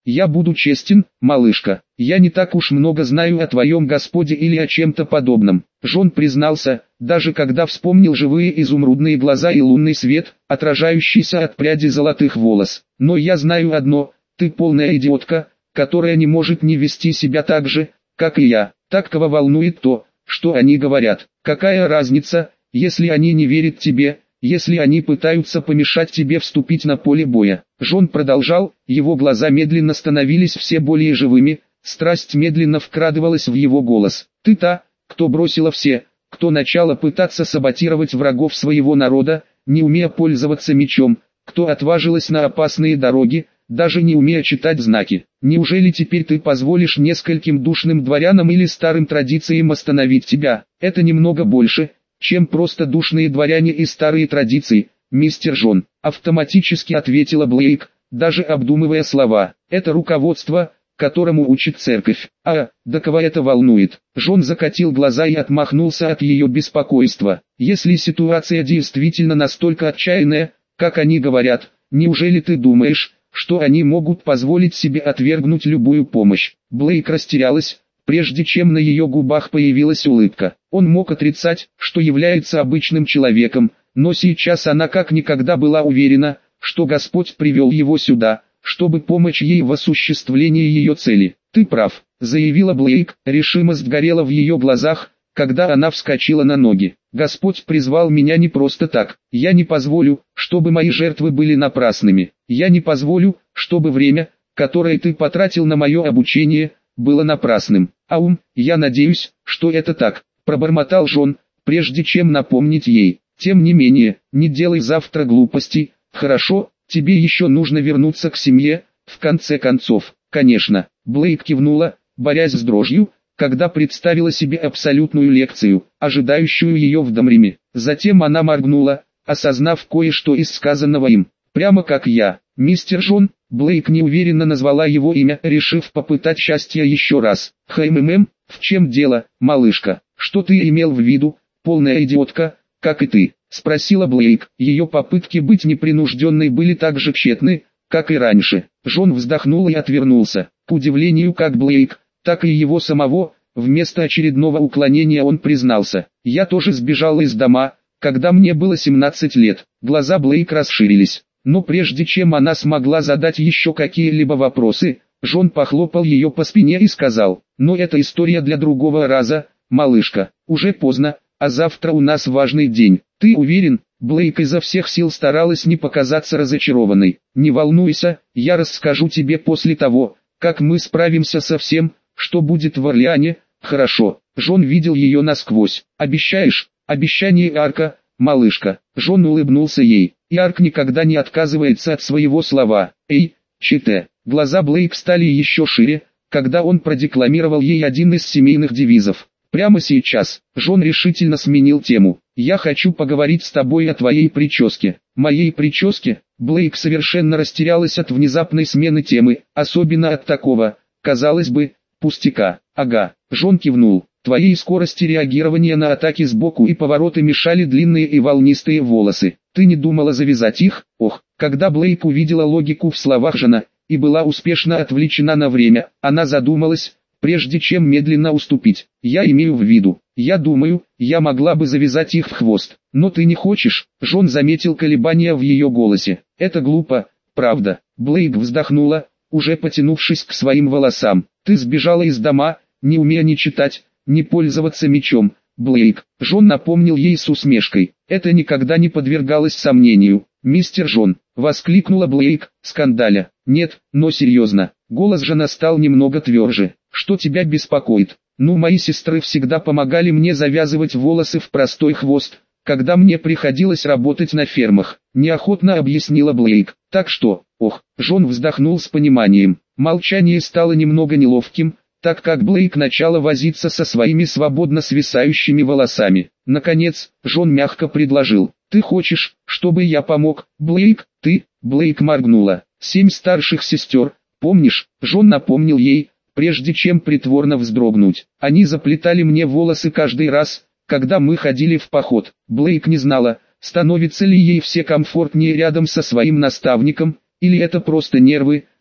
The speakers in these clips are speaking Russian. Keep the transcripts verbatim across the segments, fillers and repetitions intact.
Я буду честен, малышка. Я не так уж много знаю о твоем Господе или о чем-то подобном. Джон признался, даже когда вспомнил живые изумрудные глаза и лунный свет, отражающийся от пряди золотых волос. Но я знаю одно, ты полная идиотка, которая не может не вести себя так же, как и я. Так кого волнует то, что они говорят. Какая разница, если они не верят тебе, если они пытаются помешать тебе вступить на поле боя. Джон продолжал, его глаза медленно становились все более живыми, страсть медленно вкрадывалась в его голос. Ты та, кто бросила все, кто начала пытаться саботировать врагов своего народа, не умея пользоваться мечом, кто отважилась на опасные дороги, даже не умея читать знаки. Неужели теперь ты позволишь нескольким душным дворянам или старым традициям остановить тебя? Это немного больше, чем просто душные дворяне и старые традиции, мистер Джон, автоматически ответила Блейк, даже обдумывая слова. Это руководство, которому учит церковь. А, да кого это волнует? Джон закатил глаза и отмахнулся от ее беспокойства. Если ситуация действительно настолько отчаянная, как они говорят, неужели ты думаешь, что они могут позволить себе отвергнуть любую помощь? Блейк растерялась, прежде чем на ее губах появилась улыбка. Он мог отрицать, что является обычным человеком, но сейчас она как никогда была уверена, что Господь привел его сюда, чтобы помочь ей в осуществлении ее цели. «Ты прав», — заявила Блейк, решимость горела в ее глазах, когда она вскочила на ноги. «Господь призвал меня не просто так. Я не позволю, чтобы мои жертвы были напрасными. Я не позволю, чтобы время, которое ты потратил на мое обучение, было напрасным. Аум, я надеюсь, что это так», — пробормотал Джон, прежде чем напомнить ей. «Тем не менее, не делай завтра глупостей, хорошо? Тебе еще нужно вернуться к семье, в конце концов». «Конечно», — Блейк кивнула, борясь с дрожью, когда представила себе абсолютную лекцию, ожидающую ее в Домриме. Затем она моргнула, осознав кое-что из сказанного им. «Прямо как я, мистер Джон», — Блейк неуверенно назвала его имя, решив попытать счастье еще раз. «Хм-хм, в чем дело, малышка? Что ты имел в виду, полная идиотка, как и ты?» — спросила Блейк. Ее попытки быть непринужденной были так же тщетны, как и раньше. Джон вздохнул и отвернулся. К удивлению как Блейк, так и его самого, вместо очередного уклонения он признался. «Я тоже сбежал из дома, когда мне было семнадцать лет». Глаза Блейк расширились. Но прежде чем она смогла задать еще какие-либо вопросы, Джон похлопал ее по спине и сказал: «Но это история для другого раза, малышка. Уже поздно, а завтра у нас важный день. Ты уверен?» Блейк изо всех сил старалась не показаться разочарованной. «Не волнуйся, я расскажу тебе после того, как мы справимся со всем, что будет в Орлеане, хорошо?» Джон видел ее насквозь. «Обещаешь?» «Обещание Арка, малышка». Джон улыбнулся ей. И Арк никогда не отказывается от своего слова. «Эй, Чите». Глаза Блейк стали еще шире, когда он продекламировал ей один из семейных девизов. «Прямо сейчас». Джон решительно сменил тему. «Я хочу поговорить с тобой о твоей прическе». «Моей прическе?» Блейк совершенно растерялась от внезапной смены темы, особенно от такого, казалось бы, пустяка. «Ага». Джон кивнул. «Твоей скорости реагирования на атаки сбоку и повороты мешали длинные и волнистые волосы. Ты не думала завязать их?» Ох, когда Блейк увидела логику в словах Джона, и была успешно отвлечена на время, она задумалась, прежде чем медленно уступить. «Я имею в виду, я думаю, я могла бы завязать их в хвост, но ты не хочешь». Джон заметил колебания в ее голосе. «Это глупо, правда?» Блейк вздохнула, уже потянувшись к своим волосам. «Ты сбежала из дома, не умея ни читать, ни пользоваться мечом, Блейк». Джон напомнил ей с усмешкой. «Это никогда не подвергалось сомнению, мистер Джон», — воскликнула Блейк, скандаля. «Нет, но серьезно». Голос Джона стал немного тверже. «Что тебя беспокоит?» «Ну, мои сестры всегда помогали мне завязывать волосы в простой хвост, когда мне приходилось работать на фермах», — неохотно объяснила Блейк. «Так что?» «Ох», — Джон вздохнул с пониманием. Молчание стало немного неловким, так как Блейк начала возиться со своими свободно свисающими волосами. Наконец, Джон мягко предложил: «Ты хочешь, чтобы я помог?» «Блейк, ты?» Блейк моргнула. «Семь старших сестер, помнишь?» Джон напомнил ей, прежде чем притворно вздрогнуть. «Они заплетали мне волосы каждый раз, когда мы ходили в поход». Блейк не знала, становится ли ей все комфортнее рядом со своим наставником, или это просто нервы,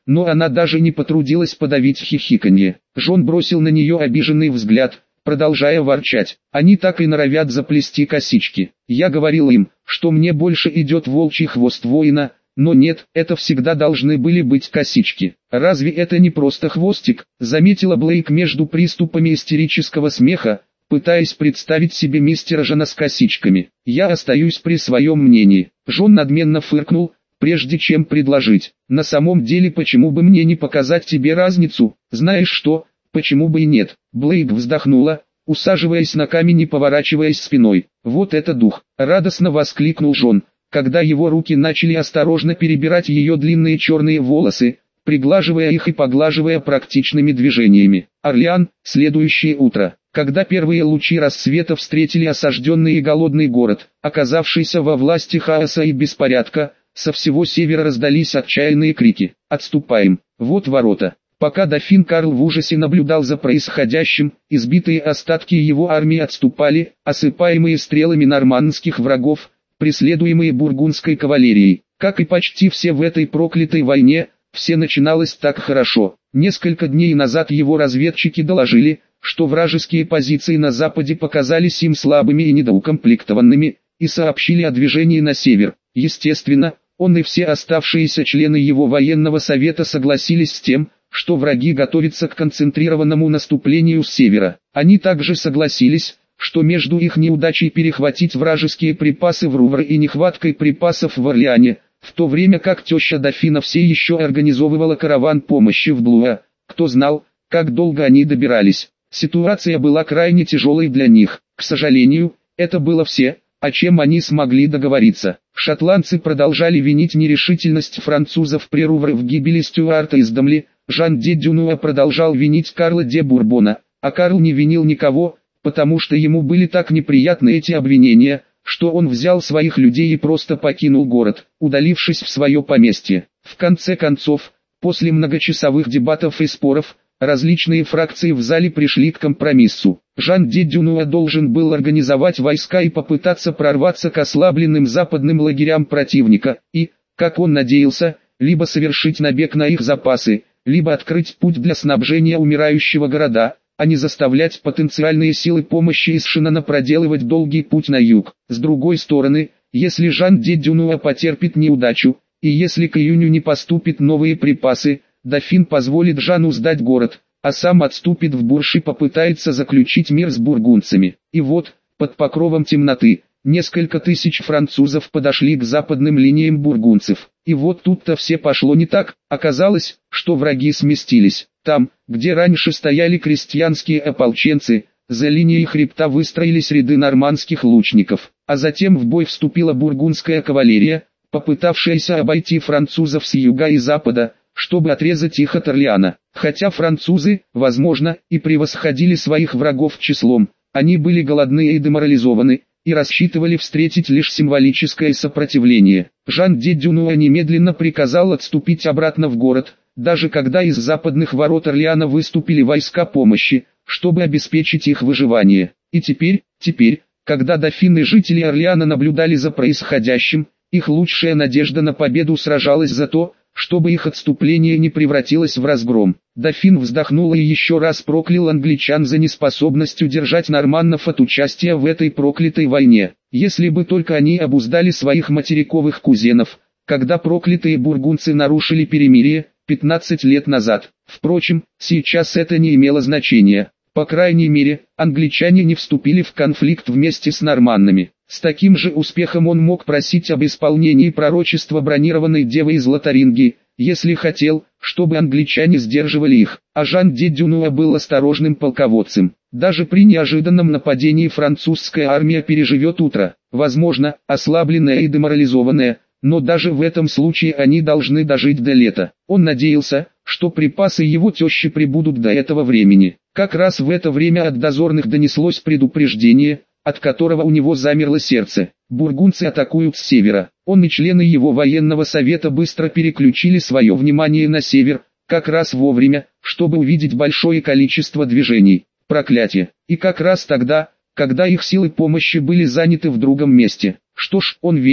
но она даже не потрудилась подавить хихиканье. Жон бросил на нее обиженный взгляд, продолжая ворчать. Они так и норовят заплести косички. Я говорил им, что мне больше идет волчий хвост воина, но нет, это всегда должны были быть косички. Разве это не просто хвостик? Заметила Блейк между приступами истерического смеха, пытаясь представить себе мистера Жона с косичками. Я остаюсь при своем мнении. Жон надменно фыркнул, прежде чем предложить. На самом деле, почему бы мне не показать тебе разницу? Знаешь что, почему бы и нет? Блейк вздохнула, усаживаясь на камень и поворачиваясь спиной. Вот это дух! Радостно воскликнул Жон, когда его руки начали осторожно перебирать ее длинные черные волосы, приглаживая их и поглаживая практичными движениями. Орлеан, следующее утро. Когда первые лучи рассвета встретили осажденный и голодный город, оказавшийся во власти хаоса и беспорядка, со всего севера раздались отчаянные крики: «Отступаем! Вот ворота!» Пока дофин Карл в ужасе наблюдал за происходящим, избитые остатки его армии отступали, осыпаемые стрелами нормандских врагов, преследуемые бургундской кавалерией. Как и почти все в этой проклятой войне, все начиналось так хорошо. Несколько дней назад его разведчики доложили, что вражеские позиции на западе показались им слабыми и недоукомплектованными, и сообщили о движении на север. Естественно, он и все оставшиеся члены его военного совета согласились с тем, что враги готовятся к концентрированному наступлению с севера. Они также согласились, что между их неудачей перехватить вражеские припасы в Рувр и нехваткой припасов в Орлеане, в то время как теща дофина все еще организовывала караван помощи в Блуа, кто знал, как долго они добирались. Ситуация была крайне тяжелой для них. К сожалению, это было все, о чем они смогли договориться. Шотландцы продолжали винить нерешительность французов при Рувре в гибели Стюарта из Дамли, Жан де Дюнуа продолжал винить Карла де Бурбона, а Карл не винил никого, потому что ему были так неприятны эти обвинения, что он взял своих людей и просто покинул город, удалившись в свое поместье. В конце концов, после многочасовых дебатов и споров, различные фракции в зале пришли к компромиссу. Жан де Дюнуа должен был организовать войска и попытаться прорваться к ослабленным западным лагерям противника, и, как он надеялся, либо совершить набег на их запасы, либо открыть путь для снабжения умирающего города, а не заставлять потенциальные силы помощи из Шинана проделывать долгий путь на юг. С другой стороны, если Жан де Дюнуа потерпит неудачу, и если к июню не поступят новые припасы, дофин позволит Жану сдать город, а сам отступит в Бурш и попытается заключить мир с бургундцами. И вот, под покровом темноты, несколько тысяч французов подошли к западным линиям бургундцев. И вот тут-то все пошло не так. Оказалось, что враги сместились. Там, где раньше стояли крестьянские ополченцы, за линией хребта выстроились ряды нормандских лучников. А затем в бой вступила бургундская кавалерия, попытавшаяся обойти французов с юга и запада, чтобы отрезать их от Орлеана. Хотя французы, возможно, и превосходили своих врагов числом, они были голодны и деморализованы, и рассчитывали встретить лишь символическое сопротивление. Жан де Дюнуа немедленно приказал отступить обратно в город, даже когда из западных ворот Орлеана выступили войска помощи, чтобы обеспечить их выживание. И теперь, теперь, когда дофин и жители Орлеана наблюдали за происходящим, их лучшая надежда на победу сражалась за то, чтобы их отступление не превратилось в разгром. Дофин вздохнул и еще раз проклял англичан за неспособность удержать норманнов от участия в этой проклятой войне. Если бы только они обуздали своих материковых кузенов, когда проклятые бургундцы нарушили перемирие пятнадцать лет назад. Впрочем, сейчас это не имело значения. По крайней мере, англичане не вступили в конфликт вместе с норманнами. С таким же успехом он мог просить об исполнении пророчества бронированной девы из Лотарингии, если хотел, чтобы англичане сдерживали их. А Жан де Дюнуа был осторожным полководцем. Даже при неожиданном нападении французская армия переживет утро, возможно, ослабленная и деморализованная, но даже в этом случае они должны дожить до лета. Он надеялся, что припасы его тещи прибудут до этого времени. Как раз в это время от дозорных донеслось предупреждение, от которого у него замерло сердце. Бургундцы атакуют с севера. Он и члены его военного совета быстро переключили свое внимание на север, как раз вовремя, чтобы увидеть большое количество движений. Проклятие. И как раз тогда, когда их силы помощи были заняты в другом месте. Что ж, он верил,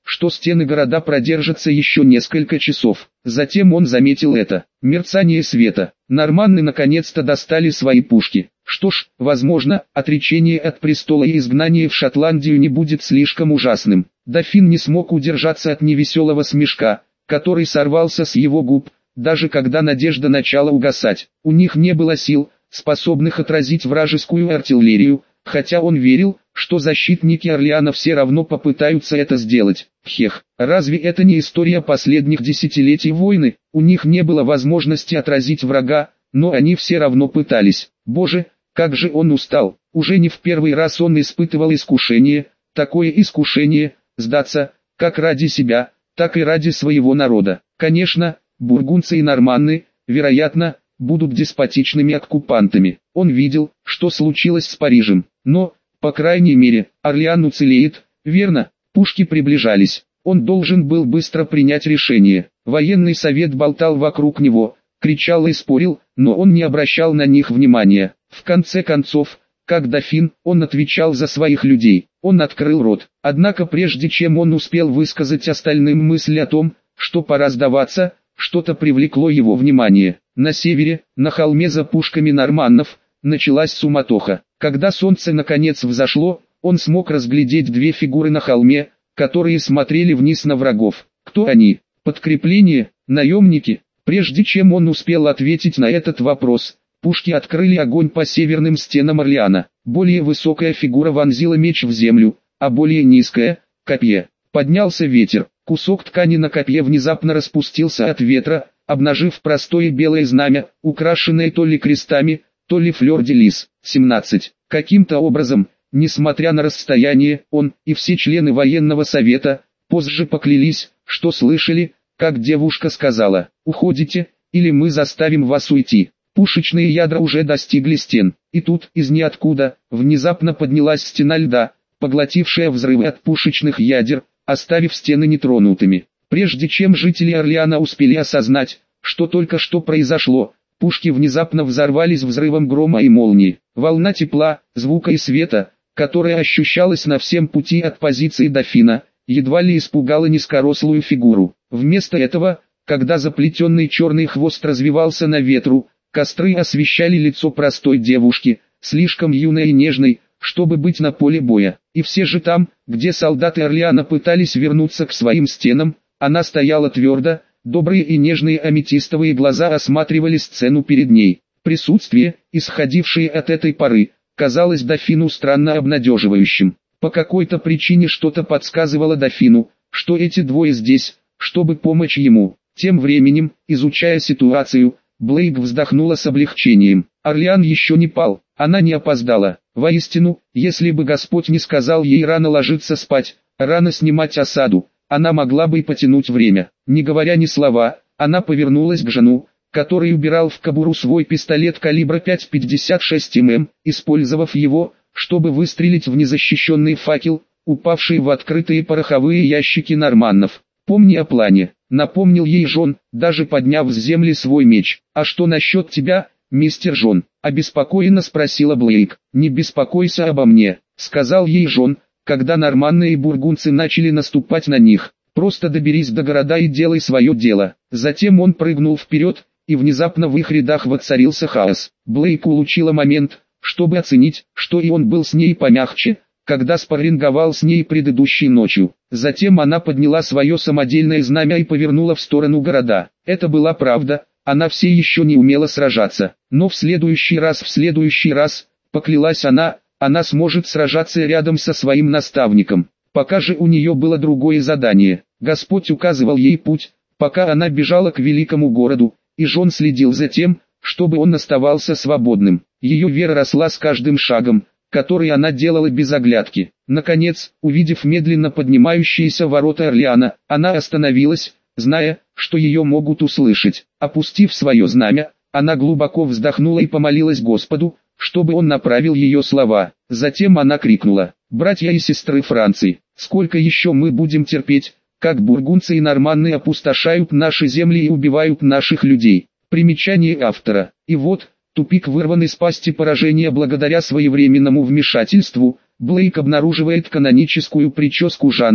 что стены города продержатся еще несколько часов. Затем он заметил это. Мерцание света. Норманны наконец-то достали свои пушки. Что ж, возможно, отречение от престола и изгнание в Шотландию не будет слишком ужасным. Дофин не смог удержаться от невеселого смешка, который сорвался с его губ, даже когда надежда начала угасать. У них не было сил, способных отразить вражескую артиллерию, хотя он верил, что защитники Орлеана все равно попытаются это сделать. Хех, разве это не история последних десятилетий войны? У них не было возможности отразить врага, но они все равно пытались. Боже, как же он устал. Уже не в первый раз он испытывал искушение, такое искушение, сдаться, как ради себя, так и ради своего народа. Конечно, бургундцы и норманны, вероятно, будут деспотичными оккупантами. Он видел, что случилось с Парижем, но, по крайней мере, Орлеан уцелеет, верно? Пушки приближались. Он должен был быстро принять решение. Военный совет болтал вокруг него, кричал и спорил, но он не обращал на них внимания. В конце концов, как дофин, он отвечал за своих людей. Он открыл рот. Однако прежде чем он успел высказать остальным мысль о том, что пора сдаваться, что-то привлекло его внимание. На севере, на холме за пушками норманнов, началась суматоха. Когда солнце наконец взошло, он смог разглядеть две фигуры на холме, которые смотрели вниз на врагов. Кто они? Подкрепление? Наемники? Прежде чем он успел ответить на этот вопрос, пушки открыли огонь по северным стенам Орлеана. Более высокая фигура вонзила меч в землю, а более низкая – копье. Поднялся ветер. Кусок ткани на копье внезапно распустился от ветра, обнажив простое белое знамя, украшенное то ли крестами, то ли флёр-де-лис. семнадцать. Каким-то образом, несмотря на расстояние, он и все члены военного совета позже поклялись, что слышали, как девушка сказала: «Уходите, или мы заставим вас уйти». Пушечные ядра уже достигли стен, и тут, из ниоткуда, внезапно поднялась стена льда, поглотившая взрывы от пушечных ядер, оставив стены нетронутыми. Прежде чем жители Орлеана успели осознать, что только что произошло, пушки внезапно взорвались взрывом грома и молнии. Волна тепла, звука и света, которая ощущалась на всем пути от позиции дофина, едва ли испугала низкорослую фигуру. Вместо этого, когда заплетенный черный хвост развивался на ветру, костры освещали лицо простой девушки, слишком юной и нежной, чтобы быть на поле боя. И все же там, где солдаты Орлеана пытались вернуться к своим стенам, она стояла твердо, добрые и нежные аметистовые глаза осматривали сцену перед ней. Присутствие, исходившее от этой поры, казалось дофину странно обнадеживающим. По какой-то причине что-то подсказывало дофину, что эти двое здесь, чтобы помочь ему. Тем временем, изучая ситуацию, Блейк вздохнула с облегчением. Орлеан еще не пал, она не опоздала. Воистину, если бы Господь не сказал ей рано ложиться спать, рано снимать осаду, она могла бы и потянуть время. Не говоря ни слова, она повернулась к Жану, который убирал в кобуру свой пистолет калибра пять пятьдесят шесть миллиметров, использовав его, чтобы выстрелить в незащищенный факел, упавший в открытые пороховые ящики норманнов. «Помни о плане», — напомнил ей Жон, даже подняв с земли свой меч. «А что насчет тебя, мистер Жон?» — обеспокоенно спросила Блейк. «Не беспокойся обо мне», — сказал ей Жон, когда норманны и бургундцы начали наступать на них. «Просто доберись до города и делай свое дело». Затем он прыгнул вперед, и внезапно в их рядах воцарился хаос. Блейк улучила момент, чтобы оценить, что и он был с ней помягче, когда спарринговал с ней предыдущей ночью. Затем она подняла свое самодельное знамя и повернула в сторону города. Это была правда, она все еще не умела сражаться. Но в следующий раз, в следующий раз, поклялась она, она сможет сражаться рядом со своим наставником. Пока же у нее было другое задание. Господь указывал ей путь, пока она бежала к великому городу, и Жон следил за тем, чтобы он оставался свободным. Ее вера росла с каждым шагом, который она делала без оглядки. Наконец, увидев медленно поднимающиеся ворота Орлеана, она остановилась, зная, что ее могут услышать. Опустив свое знамя, она глубоко вздохнула и помолилась Господу, чтобы он направил ее слова. Затем она крикнула: «Братья и сестры Франции, сколько еще мы будем терпеть, как бургундцы и норманны опустошают наши земли и убивают наших людей?» Примечание автора. И вот, тупик вырван из пасти поражения благодаря своевременному вмешательству, Блейк обнаруживает каноническую прическу Жанны,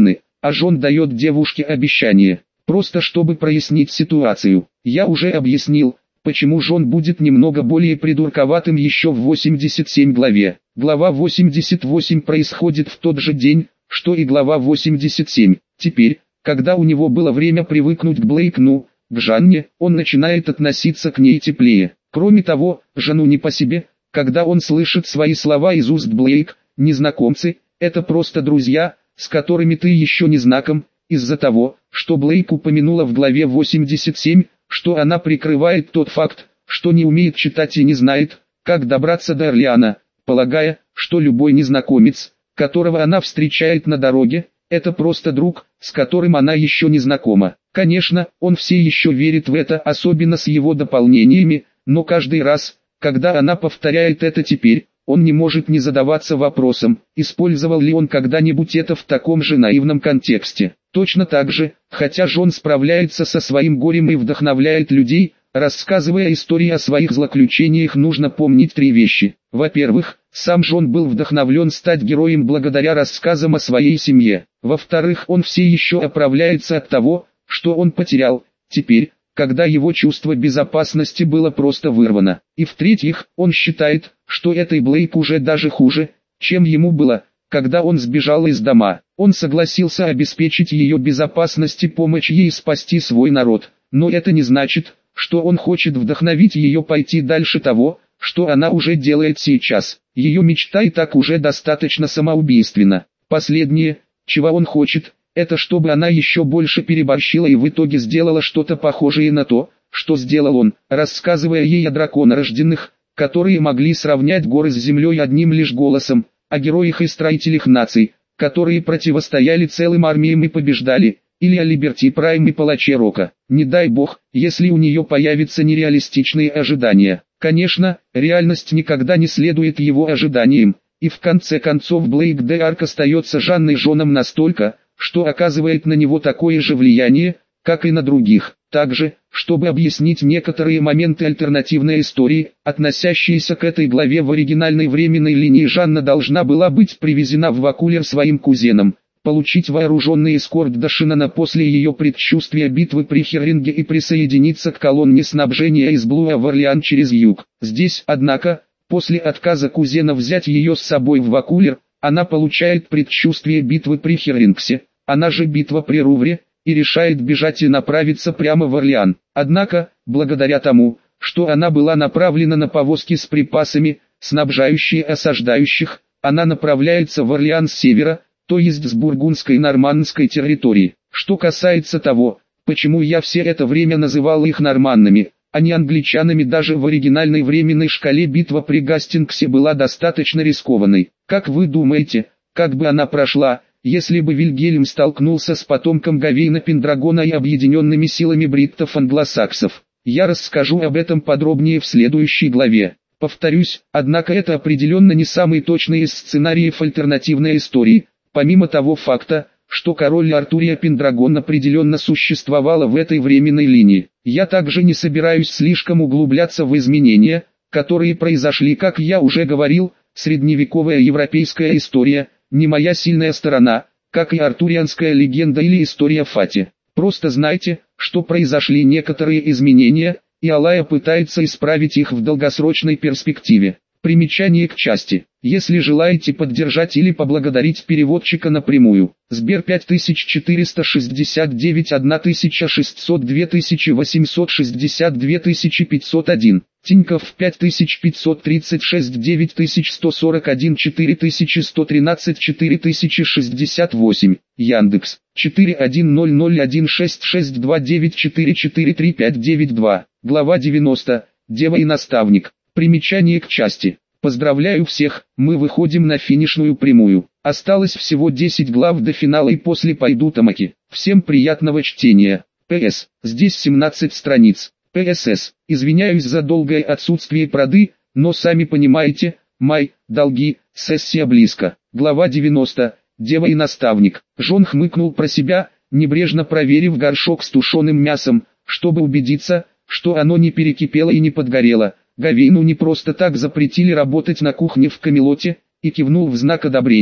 а Джон дает девушке обещание. Просто чтобы прояснить ситуацию. Я уже объяснил, почему Джон будет немного более придурковатым еще в восемьдесят седьмой главе. Глава восемьдесят восемь происходит в тот же день, что и глава восемьдесят семь. Теперь, когда у него было время привыкнуть к Блейкну, к Жанне, он начинает относиться к ней теплее. Кроме того, Жанну не по себе, когда он слышит свои слова из уст Блейк: незнакомцы, это просто друзья, с которыми ты еще не знаком, из-за того, что Блейк упомянула в главе восемьдесят семь, что она прикрывает тот факт, что не умеет читать и не знает, как добраться до Орлеана, полагая, что любой незнакомец, которого она встречает на дороге, это просто друг, с которым она еще не знакома. Конечно, он все еще верит в это, особенно с его дополнениями, но каждый раз, когда она повторяет это теперь, он не может не задаваться вопросом, использовал ли он когда-нибудь это в таком же наивном контексте. Точно так же, хотя Джон справляется со своим горем и вдохновляет людей, рассказывая истории о своих злоключениях, нужно помнить три вещи. Во-первых, сам Джон был вдохновлен стать героем благодаря рассказам о своей семье. Во-вторых, он все еще оправляется от того, что он потерял, теперь, когда его чувство безопасности было просто вырвано. И в-третьих, он считает, что этой Блейк уже даже хуже, чем ему было, когда он сбежал из дома. Он согласился обеспечить ее безопасность и помочь ей спасти свой народ, но это не значит, что он хочет вдохновить ее пойти дальше того, что она уже делает сейчас. Ее мечта и так уже достаточно самоубийственна. Последнее, чего он хочет, это чтобы она еще больше переборщила и в итоге сделала что-то похожее на то, что сделал он, рассказывая ей о драконорожденных, которые могли сравнять горы с землей одним лишь голосом, о героях и строителях наций, которые противостояли целым армиям и побеждали, или о Либерти Прайм и Палаче Рока. Не дай бог, если у нее появятся нереалистичные ожидания. Конечно, реальность никогда не следует его ожиданиям, и в конце концов Блейк де Арк остается Жанной Джоном настолько, что оказывает на него такое же влияние, как и на других. Также, чтобы объяснить некоторые моменты альтернативной истории, относящиеся к этой главе в оригинальной временной линии, Жанна должна была быть привезена в Вакулер своим кузеном, получить вооруженный эскорт до Шинана после ее предчувствия битвы при Херринге и присоединиться к колонне снабжения из Блуа в Орлеан через юг. Здесь, однако, после отказа кузена взять ее с собой в Вакулер, она получает предчувствие битвы при Херрингсе, она же битва при Рувре, и решает бежать и направиться прямо в Орлеан. Однако, благодаря тому, что она была направлена на повозки с припасами, снабжающие осаждающих, она направляется в Орлеан с севера, то есть с бургундской и нормандской территории. Что касается того, почему я все это время называл их норманнами, а не англичанами, даже в оригинальной временной шкале битва при Гастингсе была достаточно рискованной. Как вы думаете, как бы она прошла, если бы Вильгельм столкнулся с потомком Гавейна Пендрагона и объединенными силами бриттов-англосаксов? Я расскажу об этом подробнее в следующей главе. Повторюсь, однако это определенно не самый точный из сценариев альтернативной истории, помимо того факта, что король Артурия Пендрагон определенно существовала в этой временной линии. Я также не собираюсь слишком углубляться в изменения, которые произошли, как я уже говорил, средневековая европейская история – не моя сильная сторона, как и артурианская легенда или история Фати. Просто знайте, что произошли некоторые изменения, и Алая пытается исправить их в долгосрочной перспективе. Примечание к части. Если желаете поддержать или поблагодарить переводчика напрямую, Сбер пять тысяч четыреста шестьдесят девять тысяча шестьсот два восемьсот шестьдесят два пятьсот один, Тинькофф пять тысяч пятьсот тридцать шесть девять сто сорок один четыре сто тринадцать четыре шестьдесят восемь, Яндекс четыре один ноль ноль один шесть шесть два девять четыре четыре три пять девять два, глава девяносто, Дева и наставник. Примечание к части. Поздравляю всех, мы выходим на финишную прямую. Осталось всего десять глав до финала и после пойдут амаки. Всем приятного чтения. ПС. Здесь семнадцать страниц. ПСС. Извиняюсь за долгое отсутствие проды, но сами понимаете, май, долги, сессия близко. Глава девяносто. Дева и наставник. Джон хмыкнул про себя, небрежно проверив горшок с тушеным мясом, чтобы убедиться, что оно не перекипело и не подгорело. Гавейну не просто так запретили работать на кухне в Камелоте, и кивнул в знак одобрения,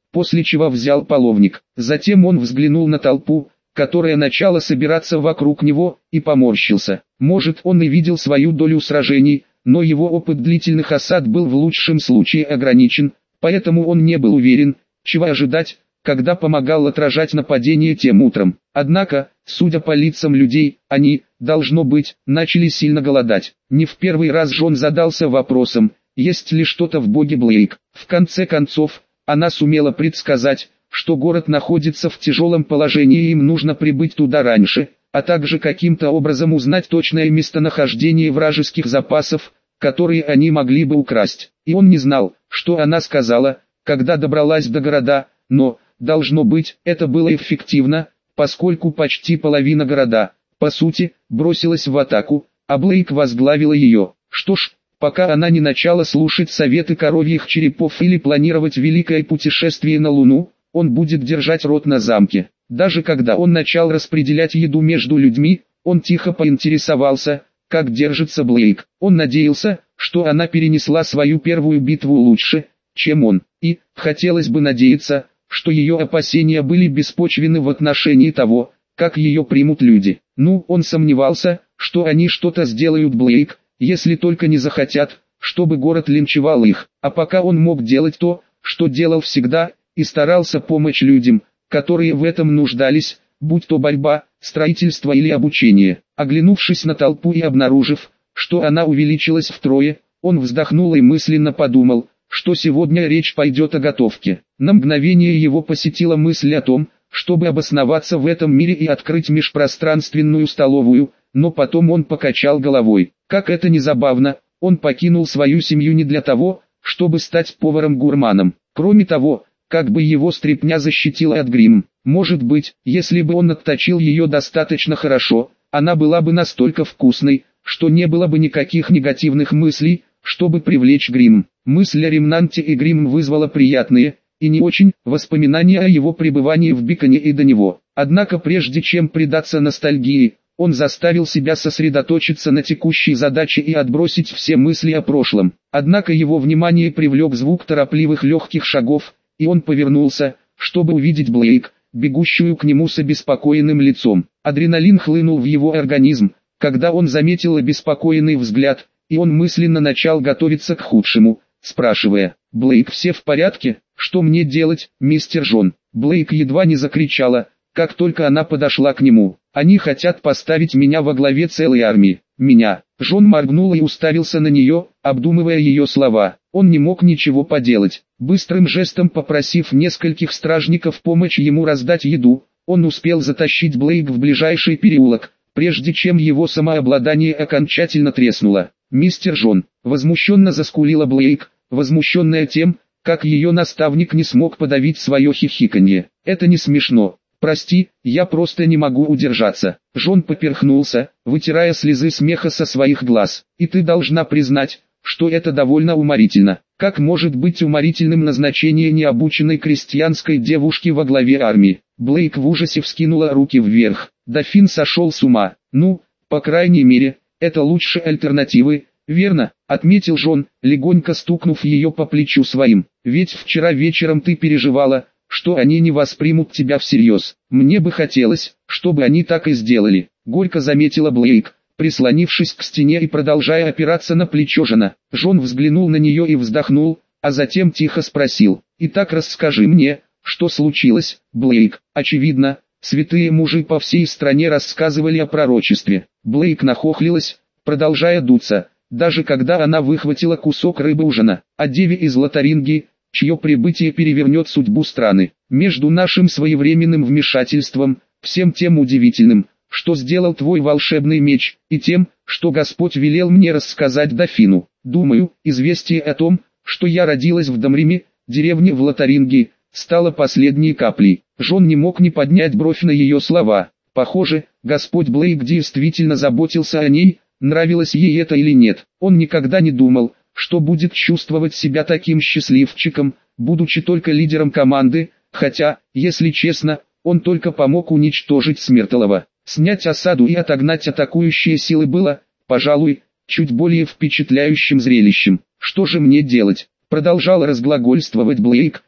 после чего взял половник. Затем он взглянул на толпу, которая начала собираться вокруг него, и поморщился. Может, он и видел свою долю сражений, но его опыт длительных осад был в лучшем случае ограничен, поэтому он не был уверен, чего ожидать, когда помогал отражать нападение тем утром. Однако, судя по лицам людей, они, должно быть, начали сильно голодать. Не в первый раз Джон задался вопросом, есть ли что-то в боге Блейк. В конце концов, она сумела предсказать, что город находится в тяжелом положении и им нужно прибыть туда раньше, а также каким-то образом узнать точное местонахождение вражеских запасов, которые они могли бы украсть. И он не знал, что она сказала, когда добралась до города, но, должно быть, это было эффективно, поскольку почти половина города, по сути, бросилась в атаку, а Блейк возглавила ее. Что ж, пока она не начала слушать советы коровьих черепов или планировать великое путешествие на Луну, он будет держать рот на замке. Даже когда он начал распределять еду между людьми, он тихо поинтересовался, как держится Блейк. Он надеялся, что она перенесла свою первую битву лучше, чем он, и, хотелось бы надеяться, что ее опасения были беспочвены в отношении того, как ее примут люди. Ну, он сомневался, что они что-то сделают Блейк, если только не захотят, чтобы город линчевал их. А пока он мог делать то, что делал всегда, и старался помочь людям, которые в этом нуждались, будь то борьба, строительство или обучение. Оглянувшись на толпу и обнаружив, что она увеличилась втрое, он вздохнул и мысленно подумал, что сегодня речь пойдет о готовке. На мгновение его посетила мысль о том, чтобы обосноваться в этом мире и открыть межпространственную столовую, но потом он покачал головой. Как это ни забавно, он покинул свою семью не для того, чтобы стать поваром-гурманом. Кроме того, как бы его стряпня защитила от грима. Может быть, если бы он отточил ее достаточно хорошо, она была бы настолько вкусной, что не было бы никаких негативных мыслей, чтобы привлечь грим. Мысль о ремнанте и грим вызвала приятные, и не очень, воспоминания о его пребывании в Биконе и до него. Однако прежде чем предаться ностальгии, он заставил себя сосредоточиться на текущей задаче и отбросить все мысли о прошлом. Однако его внимание привлек звук торопливых легких шагов, и он повернулся, чтобы увидеть Блейк, бегущую к нему с обеспокоенным лицом. Адреналин хлынул в его организм, когда он заметил обеспокоенный взгляд, и он мысленно начал готовиться к худшему, спрашивая: «Блейк, все в порядке? Что мне делать, мистер Джон?» Блейк едва не закричала, как только она подошла к нему. «Они хотят поставить меня во главе целой армии». «Меня?» Джон моргнул и уставился на нее, обдумывая ее слова. Он не мог ничего поделать. Быстрым жестом попросив нескольких стражников помочь ему раздать еду, он успел затащить Блейк в ближайший переулок, прежде чем его самообладание окончательно треснуло. «Мистер Джон», возмущенно заскулила Блейк, возмущенная тем, как ее наставник не смог подавить свое хихиканье. «Это не смешно. Прости, я просто не могу удержаться». Джон поперхнулся, вытирая слезы смеха со своих глаз. «И ты должна признать, что это довольно уморительно. Как может быть уморительным назначение необученной крестьянской девушки во главе армии?» Блейк в ужасе вскинула руки вверх. Дофин сошел с ума. «Ну, по крайней мере, это лучше альтернативы, верно?» — отметил Джон, легонько стукнув ее по плечу своим. «Ведь вчера вечером ты переживала, что они не воспримут тебя всерьез. Мне бы хотелось, чтобы они так и сделали», — горько заметила Блейк, прислонившись к стене и продолжая опираться на плечо Джона. Джон взглянул на нее и вздохнул, а затем тихо спросил: «Итак, расскажи мне, что случилось, Блейк?» Очевидно, святые мужи по всей стране рассказывали о пророчестве. Блейк нахохлилась, продолжая дуться, даже когда она выхватила кусок рыбы у Джона, о деве из Лотарингии, чье прибытие перевернет судьбу страны. «Между нашим своевременным вмешательством, всем тем удивительным, что сделал твой волшебный меч, и тем, что Господь велел мне рассказать дофину. Думаю, известие о том, что я родилась в Домриме, деревне в Лотарингии, стало последней каплей». Джон не мог не поднять бровь на ее слова. Похоже, Господь Блейк действительно заботился о ней, нравилось ей это или нет. Он никогда не думал, что будет чувствовать себя таким счастливчиком, будучи только лидером команды, хотя, если честно, он только помог уничтожить Смертелова. Снять осаду и отогнать атакующие силы было, пожалуй, чуть более впечатляющим зрелищем. «Что же мне делать?» — продолжал разглагольствовать Блейк,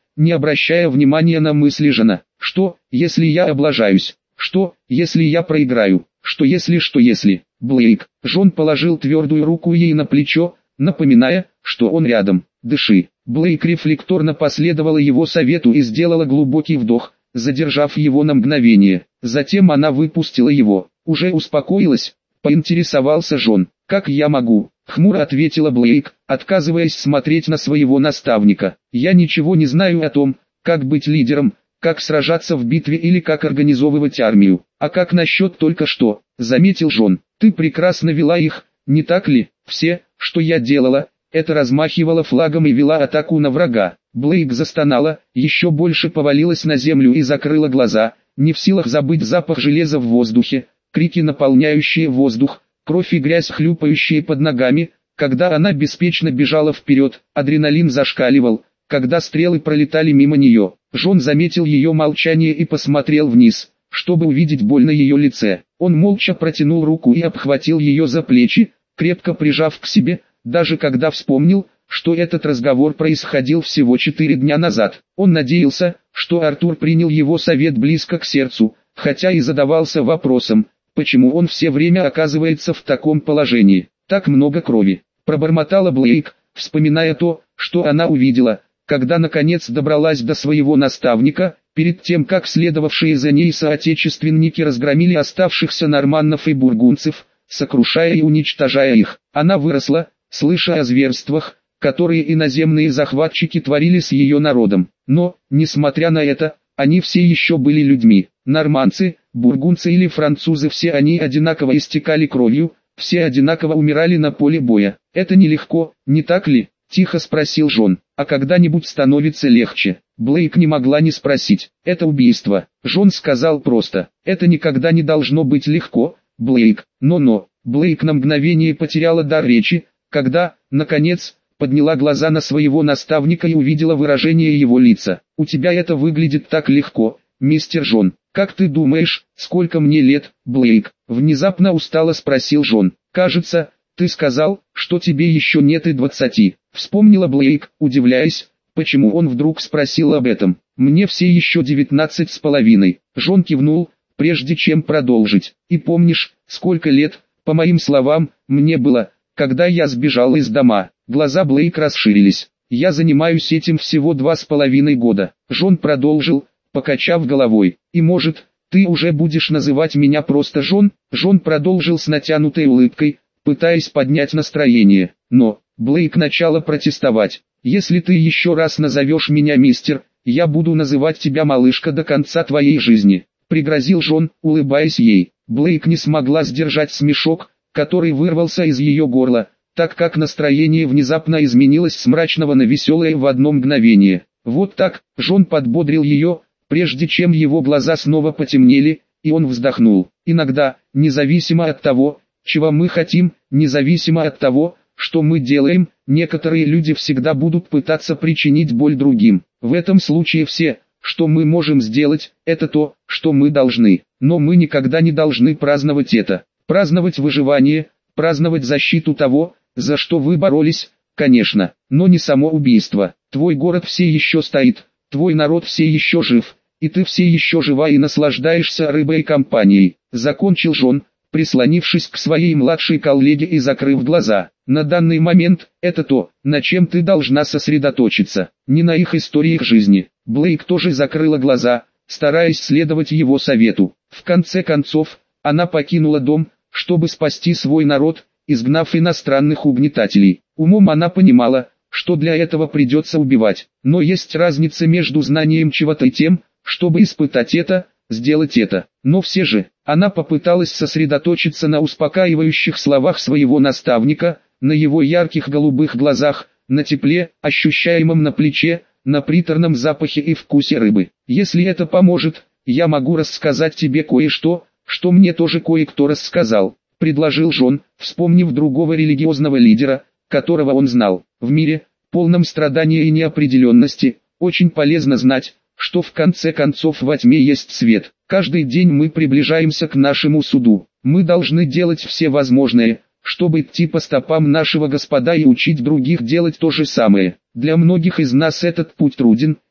не обращая внимания на мысли Жона. Что, если я облажаюсь? Что, если я проиграю? Что если, что если? Блейк. Жон положил твердую руку ей на плечо, напоминая, что он рядом. Дыши. Блейк рефлекторно последовала его совету и сделала глубокий вдох, задержав его на мгновение. Затем она выпустила его. Уже успокоилась? Поинтересовался Жон. «Как я могу?» — хмуро ответила Блейк, отказываясь смотреть на своего наставника. «Я ничего не знаю о том, как быть лидером, как сражаться в битве или как организовывать армию. А как насчет только что?» — заметил Жон. «Ты прекрасно вела их, не так ли? Все, что я делала, это размахивала флагом и вела атаку на врага». Блейк застонала, еще больше повалилась на землю и закрыла глаза, не в силах забыть запах железа в воздухе, крики, наполняющие воздух, кровь и грязь, хлюпающие под ногами. Когда она беспечно бежала вперед, адреналин зашкаливал, когда стрелы пролетали мимо нее. Жон заметил ее молчание и посмотрел вниз, чтобы увидеть боль на ее лице. Он молча протянул руку и обхватил ее за плечи, крепко прижав к себе, даже когда вспомнил, что этот разговор происходил всего четыре дня назад. Он надеялся, что Артур принял его совет близко к сердцу, хотя и задавался вопросом, почему он все время оказывается в таком положении. Так много крови. Пробормотала Блейк, вспоминая то, что она увидела, когда наконец добралась до своего наставника, перед тем как следовавшие за ней соотечественники разгромили оставшихся норманнов и бургундцев, сокрушая и уничтожая их. Она выросла, слыша о зверствах, которые иноземные захватчики творили с ее народом. Но, несмотря на это, они все еще были людьми. Норманцы, бургундцы или французы, все они одинаково истекали кровью, все одинаково умирали на поле боя. «Это нелегко, не так ли?» – тихо спросил Жон. «А когда-нибудь становится легче?» Блейк не могла не спросить. «Это убийство». Жон сказал просто. «Это никогда не должно быть легко, Блейк». «Но-но». Блейк на мгновение потеряла дар речи, когда, наконец, подняла глаза на своего наставника и увидела выражение его лица. «У тебя это выглядит так легко, мистер Жон. Как ты думаешь, сколько мне лет, Блейк?» Внезапно устало спросил Жон. «Кажется, ты сказал, что тебе еще нет и двадцати». Вспомнила Блейк, удивляясь, почему он вдруг спросил об этом. «Мне все еще девятнадцать с половиной». Жон кивнул, прежде чем продолжить. «И помнишь, сколько лет, по моим словам, мне было, когда я сбежал из дома?» Глаза Блейк расширились. «Я занимаюсь этим всего два с половиной года». Жон продолжил, покачав головой. «И может, ты уже будешь называть меня просто Жон?» Жон продолжил с натянутой улыбкой, пытаясь поднять настроение. Но Блейк начала протестовать. «Если ты еще раз назовешь меня мистер, я буду называть тебя малышка до конца твоей жизни», — пригрозил Жон, улыбаясь ей. Блейк не смогла сдержать смешок, который вырвался из ее горла, так как настроение внезапно изменилось с мрачного на веселое в одно мгновение. «Вот так», — Жон подбодрил ее, прежде чем его глаза снова потемнели, и он вздохнул. «Иногда, независимо от того, чего мы хотим, независимо от того, что мы делаем, некоторые люди всегда будут пытаться причинить боль другим. В этом случае все, что мы можем сделать, это то, что мы должны. Но мы никогда не должны праздновать это. Праздновать выживание, праздновать защиту того, за что вы боролись, конечно, но не само убийство. Твой город все еще стоит, твой народ все еще жив, и ты все еще жива и наслаждаешься рыбой и компанией», — закончил Жон, прислонившись к своей младшей коллеге и закрыв глаза. «На данный момент, это то, на чем ты должна сосредоточиться, не на их историях жизни». Блейк тоже закрыла глаза, стараясь следовать его совету. В конце концов, она покинула дом, чтобы спасти свой народ, изгнав иностранных угнетателей. Умом она понимала, что для этого придется убивать. Но есть разница между знанием чего-то и тем, чтобы испытать это, сделать это. Но все же, она попыталась сосредоточиться на успокаивающих словах своего наставника, на его ярких голубых глазах, на тепле, ощущаемом на плече, на приторном запахе и вкусе рыбы. «Если это поможет, я могу рассказать тебе кое-что, что мне тоже кое-кто рассказал», — предложил Жон, вспомнив другого религиозного лидера, которого он знал. «В мире, полном страдания и неопределенности, очень полезно знать, что в конце концов во тьме есть свет. Каждый день мы приближаемся к нашему суду. Мы должны делать все возможное, чтобы идти по стопам нашего Господа и учить других делать то же самое. Для многих из нас этот путь труден,